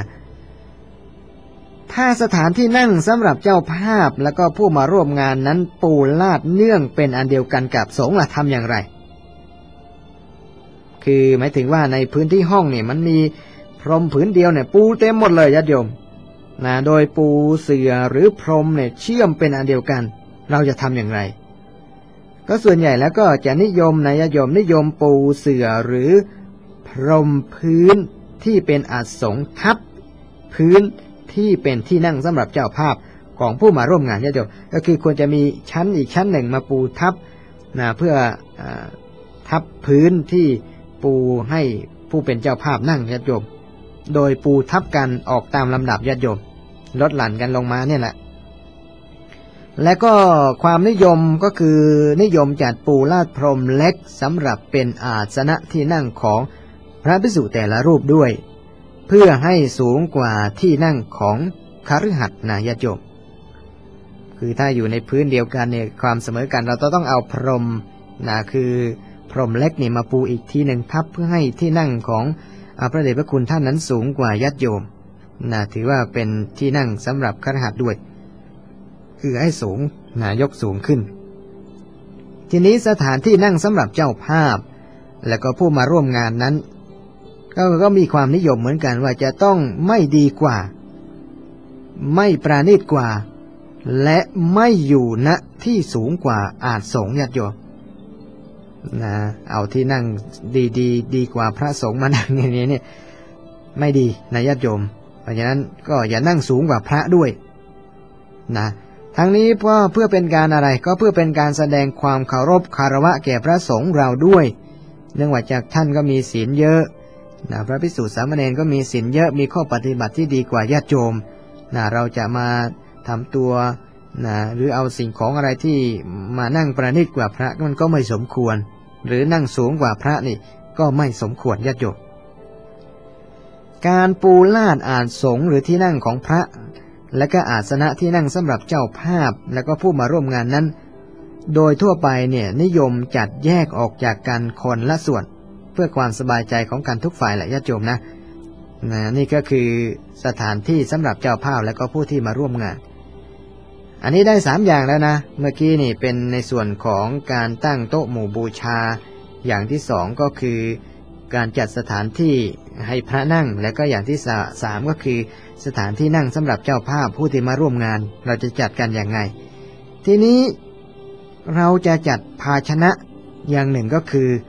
ถ้าสถานที่นั่งสำหรับเจ้าภาพแล้วก็ผู้มาร่วมงานนั้นปูลาดเนื่องเป็นอันเดียวกันกับสงฆ์ล่ะทำอย่างไรคือหมายถึงว่าในพื้นที่ห้องเนี่ยมันมีพรมผืนเดียวเนี่ยปูเต็มหมดเลยญาติโยมนะโดยปูเสื่อหรือพรมเนี่ยเชื่อมเป็นอันเดียวกันเราจะทำอย่างไรก็ส่วนใหญ่แล้วก็จะนิยมนะญาติโยมนิยมปูเสื่อหรือพรมพื้นที่เป็นอาสงฆ์ทับพื้นที่เป็นที่นั่งสำหรับเจ้าภาพของผู้มาร่วมงานญาติโยมก็คือควรจะมีชั้นอีกชั้นหนึ่งมาปูทับนะเพื่อทับพื้นที่ปูให้ผู้เป็นเจ้าภาพนั่งญาติโยมโดยปูทับกันออกตามลำดับญาติโยมลดหลั่นกันลงมาเนี่ยแหละและก็ความนิยมก็คือนิยมจัดปูลาดพรมเล็กสำหรับเป็นอาสนะที่นั่งของพระภิกษุแต่ละรูปด้วยเพื่อให้สูงกว่าที่นั่งของคฤหัสถ์นะญาติโยมคือถ้าอยู่ในพื้นเดียวกันเนี่ยความเสมอกันเราต้องเอาพรมนะคือพรมเล็กนี่มาปูอีกทีหนึ่งทับเพื่อให้ที่นั่งของพระเดชพระคุณท่านนั้นสูงกว่าญาติโยมนะถือว่าเป็นที่นั่งสำหรับคฤหัสถ์ด้วยคือให้สูงนะยกสูงขึ้นทีนี้สถานที่นั่งสำหรับเจ้าภาพและก็ผู้มาร่วมงานนั้นก็ก็มีความนิยมเหมือนกันว่าจะต้องไม่ดีกว่าไม่ปราณีตกว่าและไม่อยู่ณที่สูงกว่าอาสงฆ์ญาติโยมนะเอาที่นั่งดีดีดีกว่าพระสงฆ์มานั่งอย่างนี้เนี่ยไม่ดีนะญาติโยมเพราะฉะนั้นก็อย่านั่งสูงกว่าพระด้วยนะทั้งนี้เพราะเพื่อเป็นการอะไรก็เพื่อเป็นการแสดงความเคารพคารวะแก่พระสงฆ์เราด้วยเนื่องจากท่านก็มีศีลเยอะนะพระภิกษุสามเณรก็มีศีลเยอะมีข้อปฏิบัติที่ดีกว่าญาติโยมนะเราจะมาทำตัวนะหรือเอาสิ่งของอะไรที่มานั่งประณีตกว่าพระมันก็ไม่สมควรหรือนั่งสูงกว่าพระนี่ก็ไม่สมควรญาติโยมการปูลาดอาสงฆ์หรือที่นั่งของพระและก็อาสนะที่นั่งสำหรับเจ้าภาพและก็ผู้มาร่วมงานนั้นโดยทั่วไปเนี่ยนิยมจัดแยกออกจากกันคนละส่วนเพื่อความสบายใจของกันทุกฝ่ายแหละญาติโยมนะนะนี่ก็คือสถานที่สำหรับเจ้าภาพและก็ผู้ที่มาร่วมงานอันนี้ได้สามอย่างแล้วนะเมื่อกี้นี่เป็นในส่วนของการตั้งโต๊ะหมู่บูชาอย่างที่สองก็คือการจัดสถานที่ให้พระนั่งและก็อย่างที่สามก็คือสถานที่นั่งสำหรับเจ้าภาพผู้ที่มาร่วมงานเราจะจัดกันอย่างไงทีนี้เราจะจัดภาชนะอย่างหนึ่งก็คือ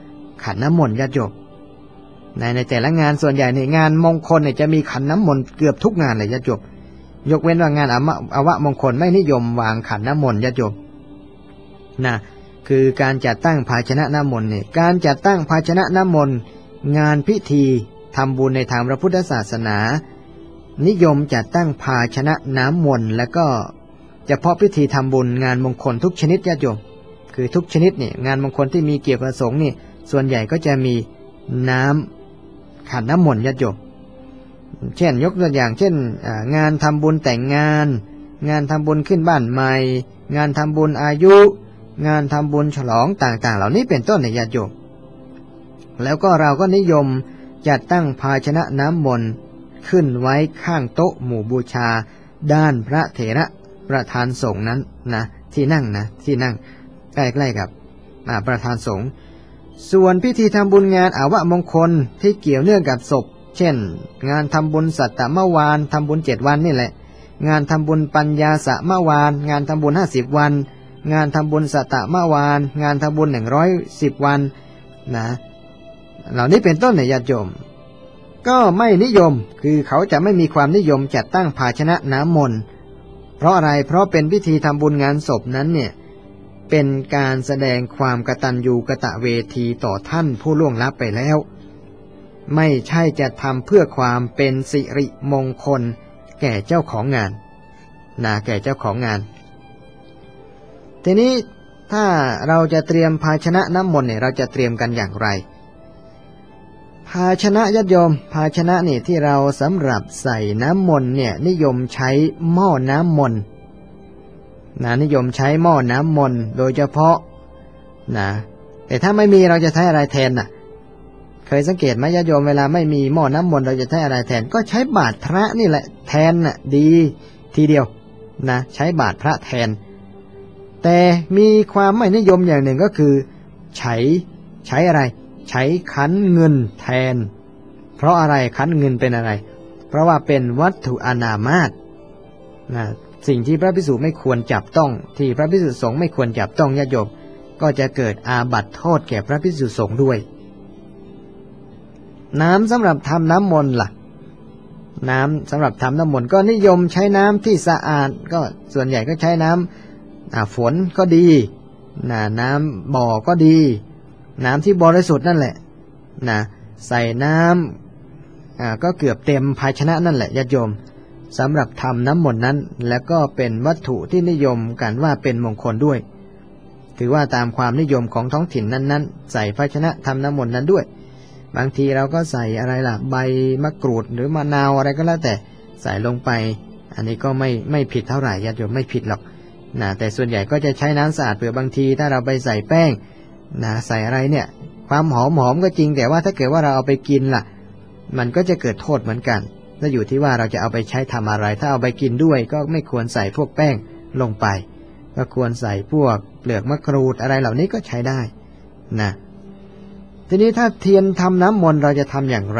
ขันน้ำมนต์ญาติโยมในในแต่ละงานส่วนใหญ่ในงานมงคลเนี่ยจะมีขันน้ำมนต์เกือบทุกงานเลยญาติโยมยกเว้นว่างานอาววะมงคลไม่นิยมวางขันน้ำมนต์ญาติโยมนะคือการจัดตั้งภาชนะน้ำมนต์เนี่ยการจัดตั้งภาชนะน้ำมนต์งานพิธีทำบุญในทางพระพุทธศาสนานิยมจัดตั้งภาชนะน้ำมนต์แล้วก็เฉพาะพิธีทำบุญงานมงคลทุกชนิดญาติโยมคือทุกชนิดเนี่ยงานมงคลที่มีเกี่ยวกับสงฆ์นี่ส่วนใหญ่ก็จะมีน้ำขันน้ำมนต์ญาติโยมเช่นยกตัวอย่างเช่นงานทำบุญแต่งงานงานทำบุญขึ้นบ้านใหม่งานทำบุญอายุงานทำบุญฉลองต่างๆเหล่านี้เป็นต้นในญาติโยมแล้วก็เราก็นิยมจัดตั้งภาชนะน้ำมนต์ขึ้นไว้ข้างโต๊ะหมู่บูชาด้านพระเถระประธานสงฆ์นั้นนะที่นั่งนะที่นั่งใกล้ๆกับประธานสงฆ์ส่วนพิธีทำบุญงานอาวมงคลที่เกี่ยวเนื่องกับศพเช่นงานทำบุญสัตตมวานทำบุญเจ็ดวันนี่แหละงานทำบุญปัญญาสมวานงานทำบุญห้าสิบวันงานทำบุญสัตตมวานงานทำบุญหนึ่งร้อยสิบวันนะเหล่านี้เป็นต้นในญาติโยมก็ไม่นิยมคือเขาจะไม่มีความนิยมจัดตั้งภาชนะน้ำมนต์เพราะอะไรเพราะเป็นพิธีทำบุญงานศพนั้นเนี่ยเป็นการแสดงความกตัญญูกตเวทีต่อท่านผู้ล่วงลับไปแล้วไม่ใช่จะทำเพื่อความเป็นสิริมงคลแก่เจ้าของงานนะแก่เจ้าของงานทีนี้ถ้าเราจะเตรียมภาชนะน้ำมนต์เนี่ยเราจะเตรียมกันอย่างไรภาชนะญาติโยมภาชนะนี่ที่เราสำหรับใส่น้ำมนต์เนี่ยนิยมใช้หม้อน้ำมนต์นะนิยมใช้หม้อน้ำมนต์โดยเฉพาะนะแต่ถ้าไม่มีเราจะใช้อะไรแทนน่ะเคยสังเกตไหมญาติโยมเวลาไม่มีหม้อน้ำมนต์เราจะใช้อะไรแทนก็ใช้บาตรพระนี่แหละแทนน่ะดีทีเดียวนะใช้บาตรพระแทนแต่มีความไม่นิยมอย่างหนึ่งก็คือใช้ใช้อะไรใช้ขันเงินแทนเพราะอะไรขันเงินเป็นอะไรเพราะว่าเป็นวัตถุอนามาตนะสิ่งที่พระภิกษุไม่ควรจับต้องที่พระภิกษุสงฆ์ไม่ควรจับต้องญาติโยมก็จะเกิดอาบัติโทษแก่พระภิกษุสงฆ์ด้วยน้ำสำหรับทำน้ำมนต์ล่ะน้ำสำหรับทำน้ำมนต์ก็นิยมใช้น้ำที่สะอาดก็ส่วนใหญ่ก็ใช้น้ำฝนก็ดีนะน้ำบ่อก็ดีน้ำที่บริสุทธิ์นั่นแหละนะใส่น้ำอ่าก็เกือบเต็มภาชนะนั่นแหละญาติโยมสำหรับทำน้ำมนต์นั้นแล้วก็เป็นวัตถุที่นิยมกันว่าเป็นมงคลด้วยถือว่าตามความนิยมของท้องถิ่นนั้นๆใส่ภาชนะทำน้ำมนต์นั้นด้วยบางทีเราก็ใส่อะไรล่ะใบมะกรูดหรือมะนาวอะไรก็แล้วแต่ใส่ลงไปอันนี้ก็ไม่ไม่ผิดเท่าไหร่ญาติโยมไม่ผิดหรอกนะแต่ส่วนใหญ่ก็จะใช้น้ำสะอาดเผื่อบางทีถ้าเราไปใส่แป้งนะใส่อะไรเนี่ยความหอมหอมก็จริงแต่ว่าถ้าเกิดว่าเราเอาไปกินล่ะมันก็จะเกิดโทษเหมือนกันถ้าอยู่ที่ว่าเราจะเอาไปใช้ทำอะไรถ้าเอาไปกินด้วยก็ไม่ควรใส่พวกแป้งลงไปก็ควรใส่พวกเปลือกมะกรูดอะไรเหล่านี้ก็ใช้ได้นะทีนี้ถ้าเทียนทำน้ำมนต์เราจะทำอย่างไร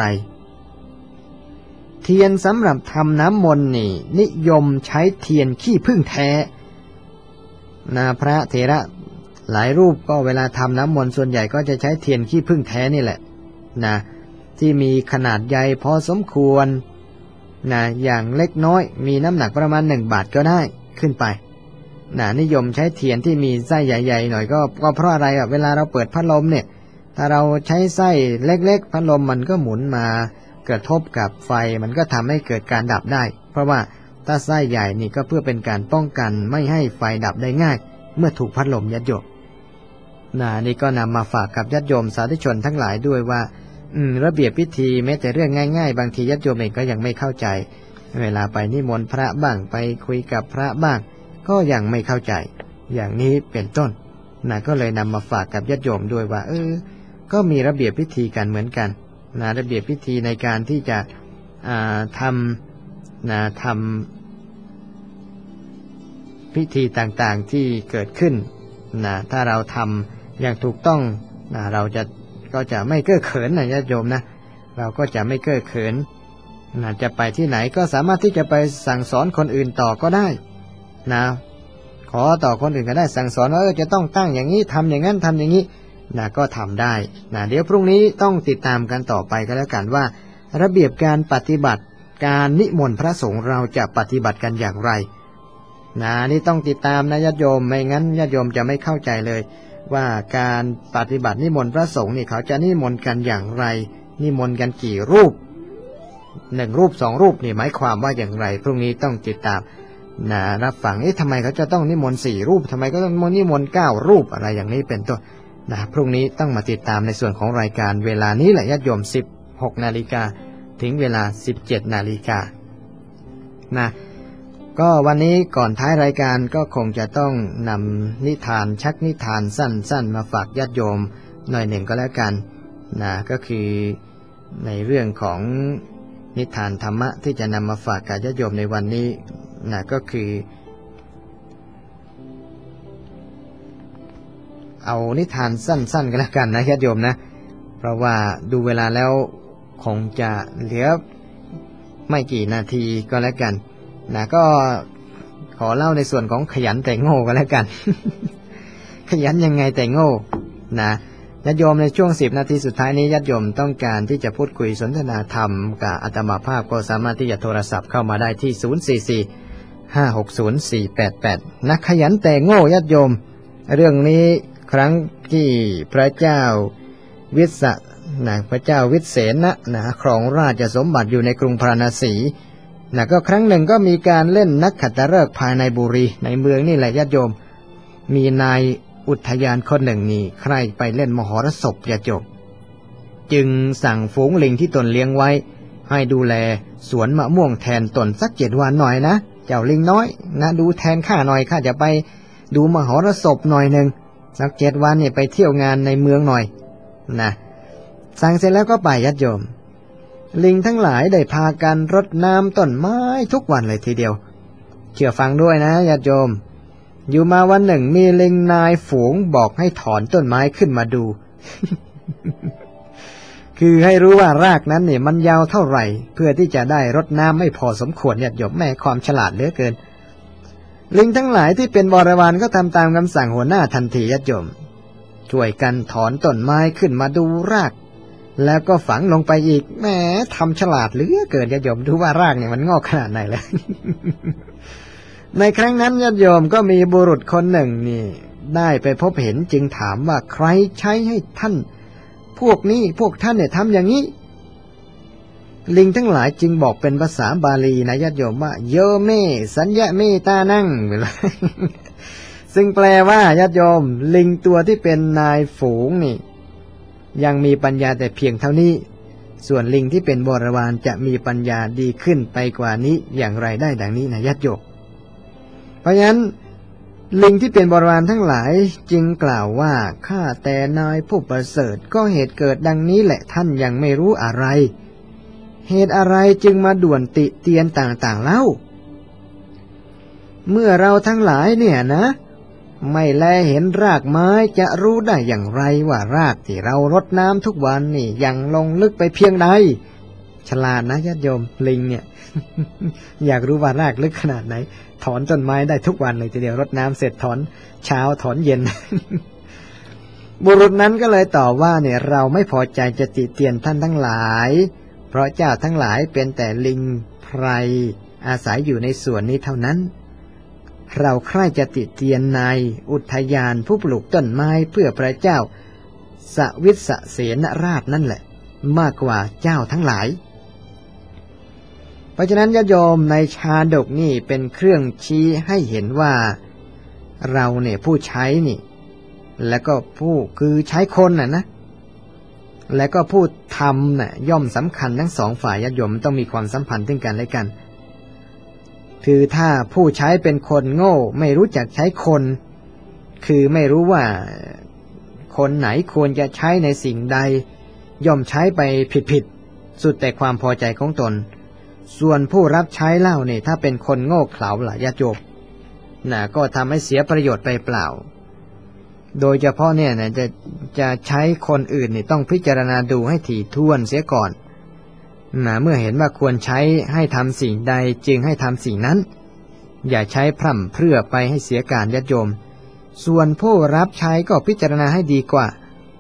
เทียนสำหรับทำน้ำมนต์นี่นิยมใช้เทียนขี้ผึ้งแท้นะพระเถระหลายรูปก็เวลาทำน้ำมนต์ส่วนใหญ่ก็จะใช้เทียนขี้ผึ้งแท้นี่แหละนะที่มีขนาดใหญ่พอสมควรนะอย่างเล็กน้อยมีน้ำหนักประมาณหนึ่งบาทก็ได้ขึ้นไปนะนิยมใช้เทียนที่มีไส้ใหญ่ๆหน่อยก็ก็เพราะอะไรอ่ะเวลาเราเปิดพัดลมเนี่ยถ้าเราใช้ไส้เล็กๆพัดลมมันก็หมุนมากระทบกับไฟมันก็ทำให้เกิดการดับได้เพราะว่าถ้าไส้ใหญ่นี่ก็เพื่อเป็นการป้องกันไม่ให้ไฟดับได้ง่ายเมื่อถูกพัดลมญาติโยมนะนี่ก็นำมาฝากกับญาติโยมสาธุชนทั้งหลายด้วยว่าอืมระเบียบพิธีแม้แต่เรื่องง่ายๆบางทีญาติโยมเองก็ยังไม่เข้าใจเวลาไปนิมนต์พระบ้างไปคุยกับพระบ้างก็ยังไม่เข้าใจอย่างนี้เป็นต้นนะก็เลยนำมาฝากกับญาติโยมด้วยว่าเออก็มีระเบียบพิธีกันเหมือนกันนะระเบียบพิธีในการที่จะอ่าทำนะทำพิธีต่างๆที่เกิดขึ้นนะถ้าเราทำอย่างถูกต้องนะเราจะก็จะไม่เก้อเขินนะญาติโยมนะเราก็จะไม่เก้อเขินนะจะไปที่ไหนก็สามารถที่จะไปสั่งสอนคนอื่นต่อก็ได้นะขอต่อคนอื่นก็ได้สั่งสอนว่าเออจะต้องตั้งอย่างนี้ทำอย่างนั้นทำอย่างนี้นะก็ทำได้นะเดี๋ยวพรุ่งนี้ต้องติดตามกันต่อไปก็แล้วกันว่าระเบียบการปฏิบัติการนิมนต์พระสงฆ์เราจะปฏิบัติกันอย่างไรนะนี่ต้องติดตามนะญาติโยมไม่งั้นญาติโยมจะไม่เข้าใจเลยว่าการปฏิบัตินิมนต์พระสงฆ์นี่เขาจะนิมนต์กันอย่างไรนิมนต์กันกี่รูปหนึ่งรูปสองรูปนี่หมายความว่าอย่างไรพรุ่งนี้ต้องติดตามนะรับฟังเอ๊ะทำไมเขาจะต้องนิมนต์สี่รูปทำไมก็ต้องนิมนต์เก้ารูปอะไรอย่างนี้เป็นต้นนะพรุ่งนี้ต้องมาติดตามในส่วนของรายการเวลานี้แหละญาติโยมสิบหกนาฬิกาถึงเวลาสิบเจ็ดนาฬิกานะก็วันนี้ก่อนท้ายรายการก็คงจะต้องนำนิทานชักนิทานสั้นๆมาฝากญาติโยมหน่อยหนึ่งก็แล้วกันนะก็คือในเรื่องของนิทานธรรมะที่จะนำมาฝากกับญาติโยมในวันนี้นะก็คือเอานิทานสั้นๆก็แล้วกันนะญาติโยมนะเพราะว่าดูเวลาแล้วคงจะเหลือไม่กี่นาทีก็แล้วกันนะก็ขอเล่าในส่วนของขยันแต่โง่ก็แล้วกัน ขยันยังไงแต่โง่นะญาติโยมในช่วงสิบนาทีสุดท้ายนี้ญาติโยมต้องการที่จะพูดคุยสนทนาธรรมกับอาตมาภาพก็สามารถที่จะโทรศัพท์เข้ามาได้ที่ศูนย์ สี่ สี่ ห้า หก ศูนย์ สี่ แปด แปดนะขยันแต่โง่ญาติโยมเรื่องนี้ครั้งที่พระเจ้าวิสะนะพระเจ้าวิเศษณะนะครองราชสมบัติอยู่ในกรุงพาราณสีนะก็ครั้งหนึ่งก็มีการเล่นนักขัตฤกษ์ภายในบุรีในเมืองนี่แหละญาติโยมมีนายอุทยานคนหนึ่งนี่ใครไปเล่นมหรสพญาติโยมจึงสั่งฝูงลิงที่ตนเลี้ยงไว้ให้ดูแลสวนมะม่วงแทนตนสักเจ็ดวันหน่อยนะเจ้าลิงน้อยนะดูแทนข้าหน่อยข้าจะไปดูมหรสพหน่อยหนึ่งสักเจ็ดวันเนี่ยไปเที่ยวงานในเมืองหน่อยนะสั่งเสร็จแล้วก็ไปญาติโยมลิงทั้งหลายได้พากันรดน้ำต้นไม้ทุกวันเลยทีเดียวเชื่อฟังด้วยนะญาติโยมอยู่มาวันหนึ่งมีลิงนายฝูงบอกให้ถอนต้นไม้ขึ้นมาดู คือให้รู้ว่ารากนั้นเนี่ยมันยาวเท่าไหร่เพื่อที่จะได้รดน้ำไม่พอสมควรญาติโยมแม่ความฉลาดเหลือเกินลิงทั้งหลายที่เป็นบริวารก็ทำตามคำสั่งหัวหน้าทันทีญาติโยมช่วยกันถอนต้นไม้ขึ้นมาดูรากแล้วก็ฝังลงไปอีกแหมทำฉลาดเหลือเกินญาติโยมดูว่ารากเนี่ยมันงอกขนาดไหนแล้ว ในครั้งนั้นญาติโยมก็มีบุรุษคนหนึ่งนี่ได้ไปพบเห็นจึงถามว่าใครใช้ให้ท่านพวกนี้พวกท่านเนี่ยทำอย่างนี้ลิงทั้งหลายจึงบอกเป็นภาษาบาลีนะญาติโยมว่าโยเมสัญญะเมตานั่ง ซึ่งแปลว่าญาติโยมลิงตัวที่เป็นนายฝูงนี่ยังมีปัญญาแต่เพียงเท่านี้ส่วนลิงที่เป็นบริวารจะมีปัญญาดีขึ้นไปกว่านี้อย่างไรได้ดังนี้นะญาติโยมเพราะฉะนั้นลิงที่เป็นบริวารทั้งหลายจึงกล่าวว่าข้าแต่นายผู้ประเสริฐก็เหตุเกิดดังนี้แหละท่านยังไม่รู้อะไรเหตุอะไรจึงมาด่วนติเตียนต่างๆเล่าเมื่อเราทั้งหลายเนี่ยนะไม่แลเห็นรากไม้จะรู้ได้อย่างไรว่ารากที่เรารดน้ำทุกวันนี่ยังลงลึกไปเพียงใดฉลาดนะญาติโยมลิงเนี่ย อยากรู้ว่ารากลึกขนาดไหนถอนต้นไม้ได้ทุกวันเลยทีเดียวรดน้ำเสร็จถอนเช้าถอนเย็น บุรุษนั้นก็เลยตอบว่าเนี่ยเราไม่พอใจจะติเตียนท่านทั้งหลายเพราะเจ้าทั้งหลายเป็นแต่ลิงไพรอาศัยอยู่ในส่วนนี้เท่านั้นเราใคร่จะติเตียนนายอุทยานผู้ปลูกต้นไม้เพื่อพระเจ้าสวิสเสนราชนั่นแหละมากกว่าเจ้าทั้งหลายเพราะฉะนั้นญาติโยมในชาดกนี่เป็นเครื่องชี้ให้เห็นว่าเราเนี่ยผู้ใช้นี่แล้วก็ผู้คือใช้คนน่ะนะแล้วก็ผู้ทำน่ะย่อมสำคัญทั้งสองฝ่ายญาติโยมต้องมีความสัมพันธ์ซึ่งกันและกันคือถ้าผู้ใช้เป็นคนโง่ไม่รู้จักใช้คนคือไม่รู้ว่าคนไหนควรจะใช้ในสิ่งใดย่อมใช้ไปผิดๆสุดแต่ความพอใจของตนส่วนผู้รับใช้เล่าเนี่ยถ้าเป็นคนโง่เขลาล่ะญาติโยมน่ะก็ทำให้เสียประโยชน์ไปเปล่าโดยเฉพาะเนี่ยนะจะจะใช้คนอื่นนี่ต้องพิจารณาดูให้ถี่ถ้วนเสียก่อนนะเมื่อเห็นว่าควรใช้ให้ทำสิ่งใดจึงให้ทำสิ่งนั้นอย่าใช้พร่ำเพรื่อไปให้เสียการญาติโยมส่วนผู้รับใช้ก็พิจารณาให้ดีกว่า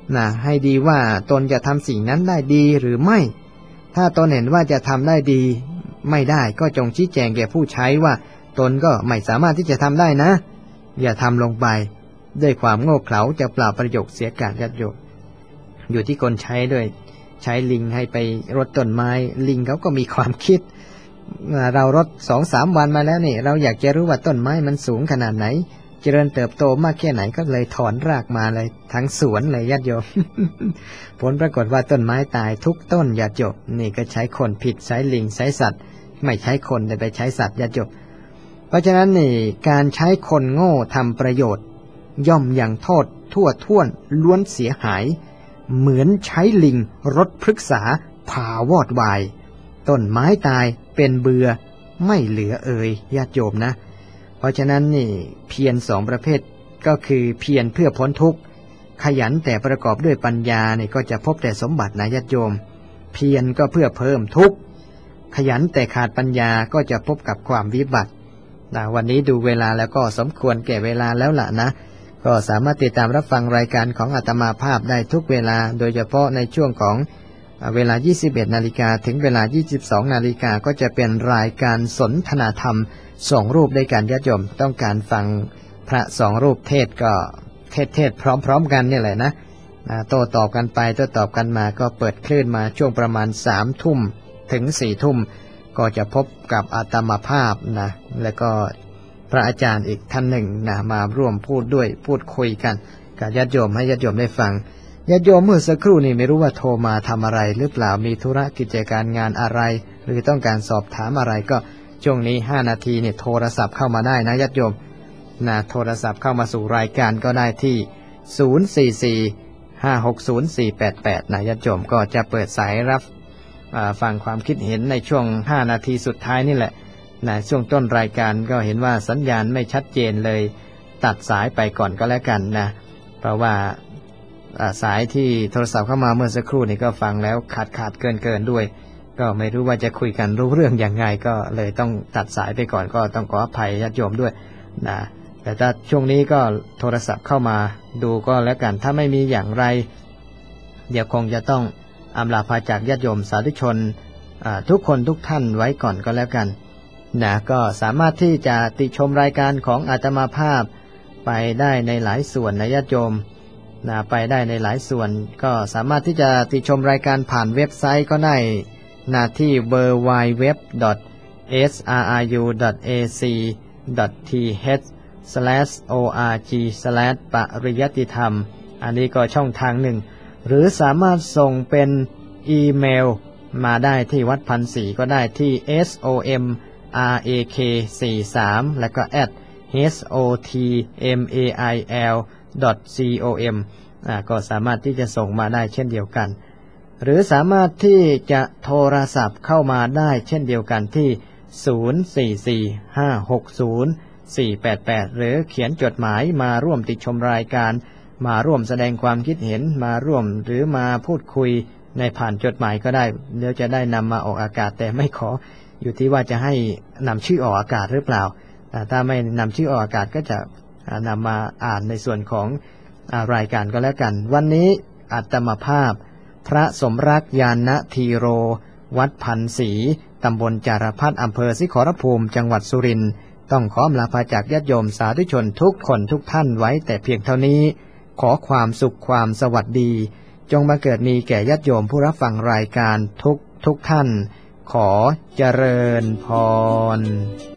นะให้ดีว่าตนจะทำสิ่งนั้นได้ดีหรือไม่ถ้าตนเห็นว่าจะทำได้ดีไม่ได้ก็จงชี้แจงแก่ผู้ใช้ว่าตนก็ไม่สามารถที่จะทำได้นะอย่าทำลงไปด้วยความโง่เขลาจะเปล่าประโยชน์เสียการญาติโยมอยู่ที่คนใช้ด้วยใช้ลิงให้ไปรดต้นไม้ลิงเขาก็มีความคิดเรารดสองสามวันมาแล้วนี่เราอยากจะรู้ว่าต้นไม้มันสูงขนาดไหนเจริญเติบโตมากแค่ไหนก็เลยถอนรากมาเลยทั้งสวนเลยญาติโยม ผลปรากฏว่าต้นไม้ตายทุกต้นญาติโยมนี่ก็ใช้คนผิดใช้ลิงใช้สัตว์ไม่ใช้คนแต่ไปใช้สัตว์ญาติโยมเพราะฉะนั้นนี่การใช้คนโง่ทำประโยชน์ย่อมยังโทษทั่วท่วนล้วนเสียหายเหมือนใช้ลิงรดพฤกษาผ่าวอดวายต้นไม้ตายเป็นเบื่อไม่เหลือเอ่ยญาติโยมนะเพราะฉะนั้นนี่เพียรสองประเภทก็คือเพียรเพื่อพ้นทุกข์ขยันแต่ประกอบด้วยปัญญาเนี่ยก็จะพบแต่สมบัตินะญาติโยมเพียรก็เพื่อเพิ่มทุกข์ขยันแต่ขาดปัญญาก็จะพบกับความวิบัตินะวันนี้ดูเวลาแล้วก็สมควรแก่เวลาแล้วล่ะนะก็สามารถติดตามรับฟังรายการของอาตมาภาพได้ทุกเวลาโดยเฉพาะในช่วงของเวลา ยี่สิบเอ็ดนาฬิกา ถึงเวลา ยี่สิบสองนาฬิกาก็จะเป็นรายการสนทนาธรรมสองรูปด้วยกันญาติโยมต้องการฟังพระสองรูปเทศก็เทศเทศพร้อมๆกันนี่แหละนะโต้ตอบกันไปโต้ตอบกันมาก็เปิดคลื่นมาช่วงประมาณสามทุ่มถึงสี่ทุ่มก็จะพบกับอาตมาภาพนะแล้วก็พระอาจารย์อีกท่านหนึ่งนะมาร่วมพูดด้วยพูดคุยกันกับญาติโยมให้ญาติโยมได้ฟังญาติโยมเมื่อสักครู่นี้ไม่รู้ว่าโทรมาทำอะไรหรือเปล่ามีธุระกิจการงานอะไรหรือต้องการสอบถามอะไรก็ช่วงนี้ห้านาทีเนี่ยโทรศัพท์เข้ามาได้นะญาติโยมนะโทรศัพท์เข้ามาสู่รายการก็ได้ที่ศูนย์ สี่ สี่ ห้า หก ศูนย์ สี่ แปด แปดนะญาติโยมก็จะเปิดสายรับฟังความคิดเห็นในช่วงห้านาทีสุดท้ายนี่แหละนะช่วงต้นรายการก็เห็นว่าสัญญาณไม่ชัดเจนเลยตัดสายไปก่อนก็แล้วกันนะเพราะว่าสายที่โทรศัพท์เข้ามาเมื่อสักครู่นี้ก็ฟังแล้วขาดขาดเกินเกินด้วยก็ไม่รู้ว่าจะคุยกันรู้เรื่องอย่างไงก็เลยต้องตัดสายไปก่อนก็ต้องขออภัยญาติโยมด้วยนะแต่ถ้าช่วงนี้ก็โทรศัพท์เข้ามาดูก็แล้วกันถ้าไม่มีอย่างไรเดี๋ยวคงจะต้องอำลาพาจากญาติโยมสาธุชนทุกคนทุกท่านไว้ก่อนก็แล้วกันนะก็สามารถที่จะติชมรายการของอาตมาภาพไปได้ในหลายส่วนนะญาติโยมนะไปได้ในหลายส่วนก็สามารถที่จะติชมรายการผ่านเว็บไซต์ก็ได้นะที่ ดับเบิลยู ดับเบิลยู ดับเบิลยู ดอท เอส อาร์ อาร์ ยู ดอท เอ ซี ดอท ที เอช สแลช โอ อาร์ จี สแลช ปริยัติธรรมอันนี้ก็ช่องทางหนึ่งหรือสามารถส่งเป็นอีเมลมาได้ที่วัดพันศรีก็ได้ที่ เอส โอ เอ็ม อาร์ เอ เค สี่ สาม แล้วก็ แอท เอช โอ ที เอ็ม เอ ไอ แอล ดอท ซี โอ เอ็ม อ่าก็สามารถที่จะส่งมาได้เช่นเดียวกันหรือสามารถที่จะโทรศัพท์เข้ามาได้เช่นเดียวกันที่ศูนย์ สี่ สี่ ห้า หก ศูนย์ สี่ แปด แปดหรือเขียนจดหมายมาร่วมติดชมรายการมาร่วมแสดงความคิดเห็นมาร่วมหรือมาพูดคุยในผ่านจดหมายก็ได้เดี๋ยวจะได้นำมาออกอากาศแต่ไม่ขออยู่ที่ว่าจะให้นำชื่อออกอากาศหรือเปล่าถ้าไม่นำชื่อออกอากาศก็จะนำมาอ่านในส่วนของรายการก็แล้วกันวันนี้อาตมาภาพพระสมรักยานทีโรวัดพันศรีตำบลจารพัฒน์อำเภอสิขรภูมิจังหวัดสุรินทร์ต้องขออำลาพาจากญาติโยมสาธุชนทุกคนทุกท่านไว้แต่เพียงเท่านี้ขอความสุขความสวัสดีจงบังเกิดมีแก่ญาติโยมผู้รับฟังรายการทุกทุกท่านขอเจริญพร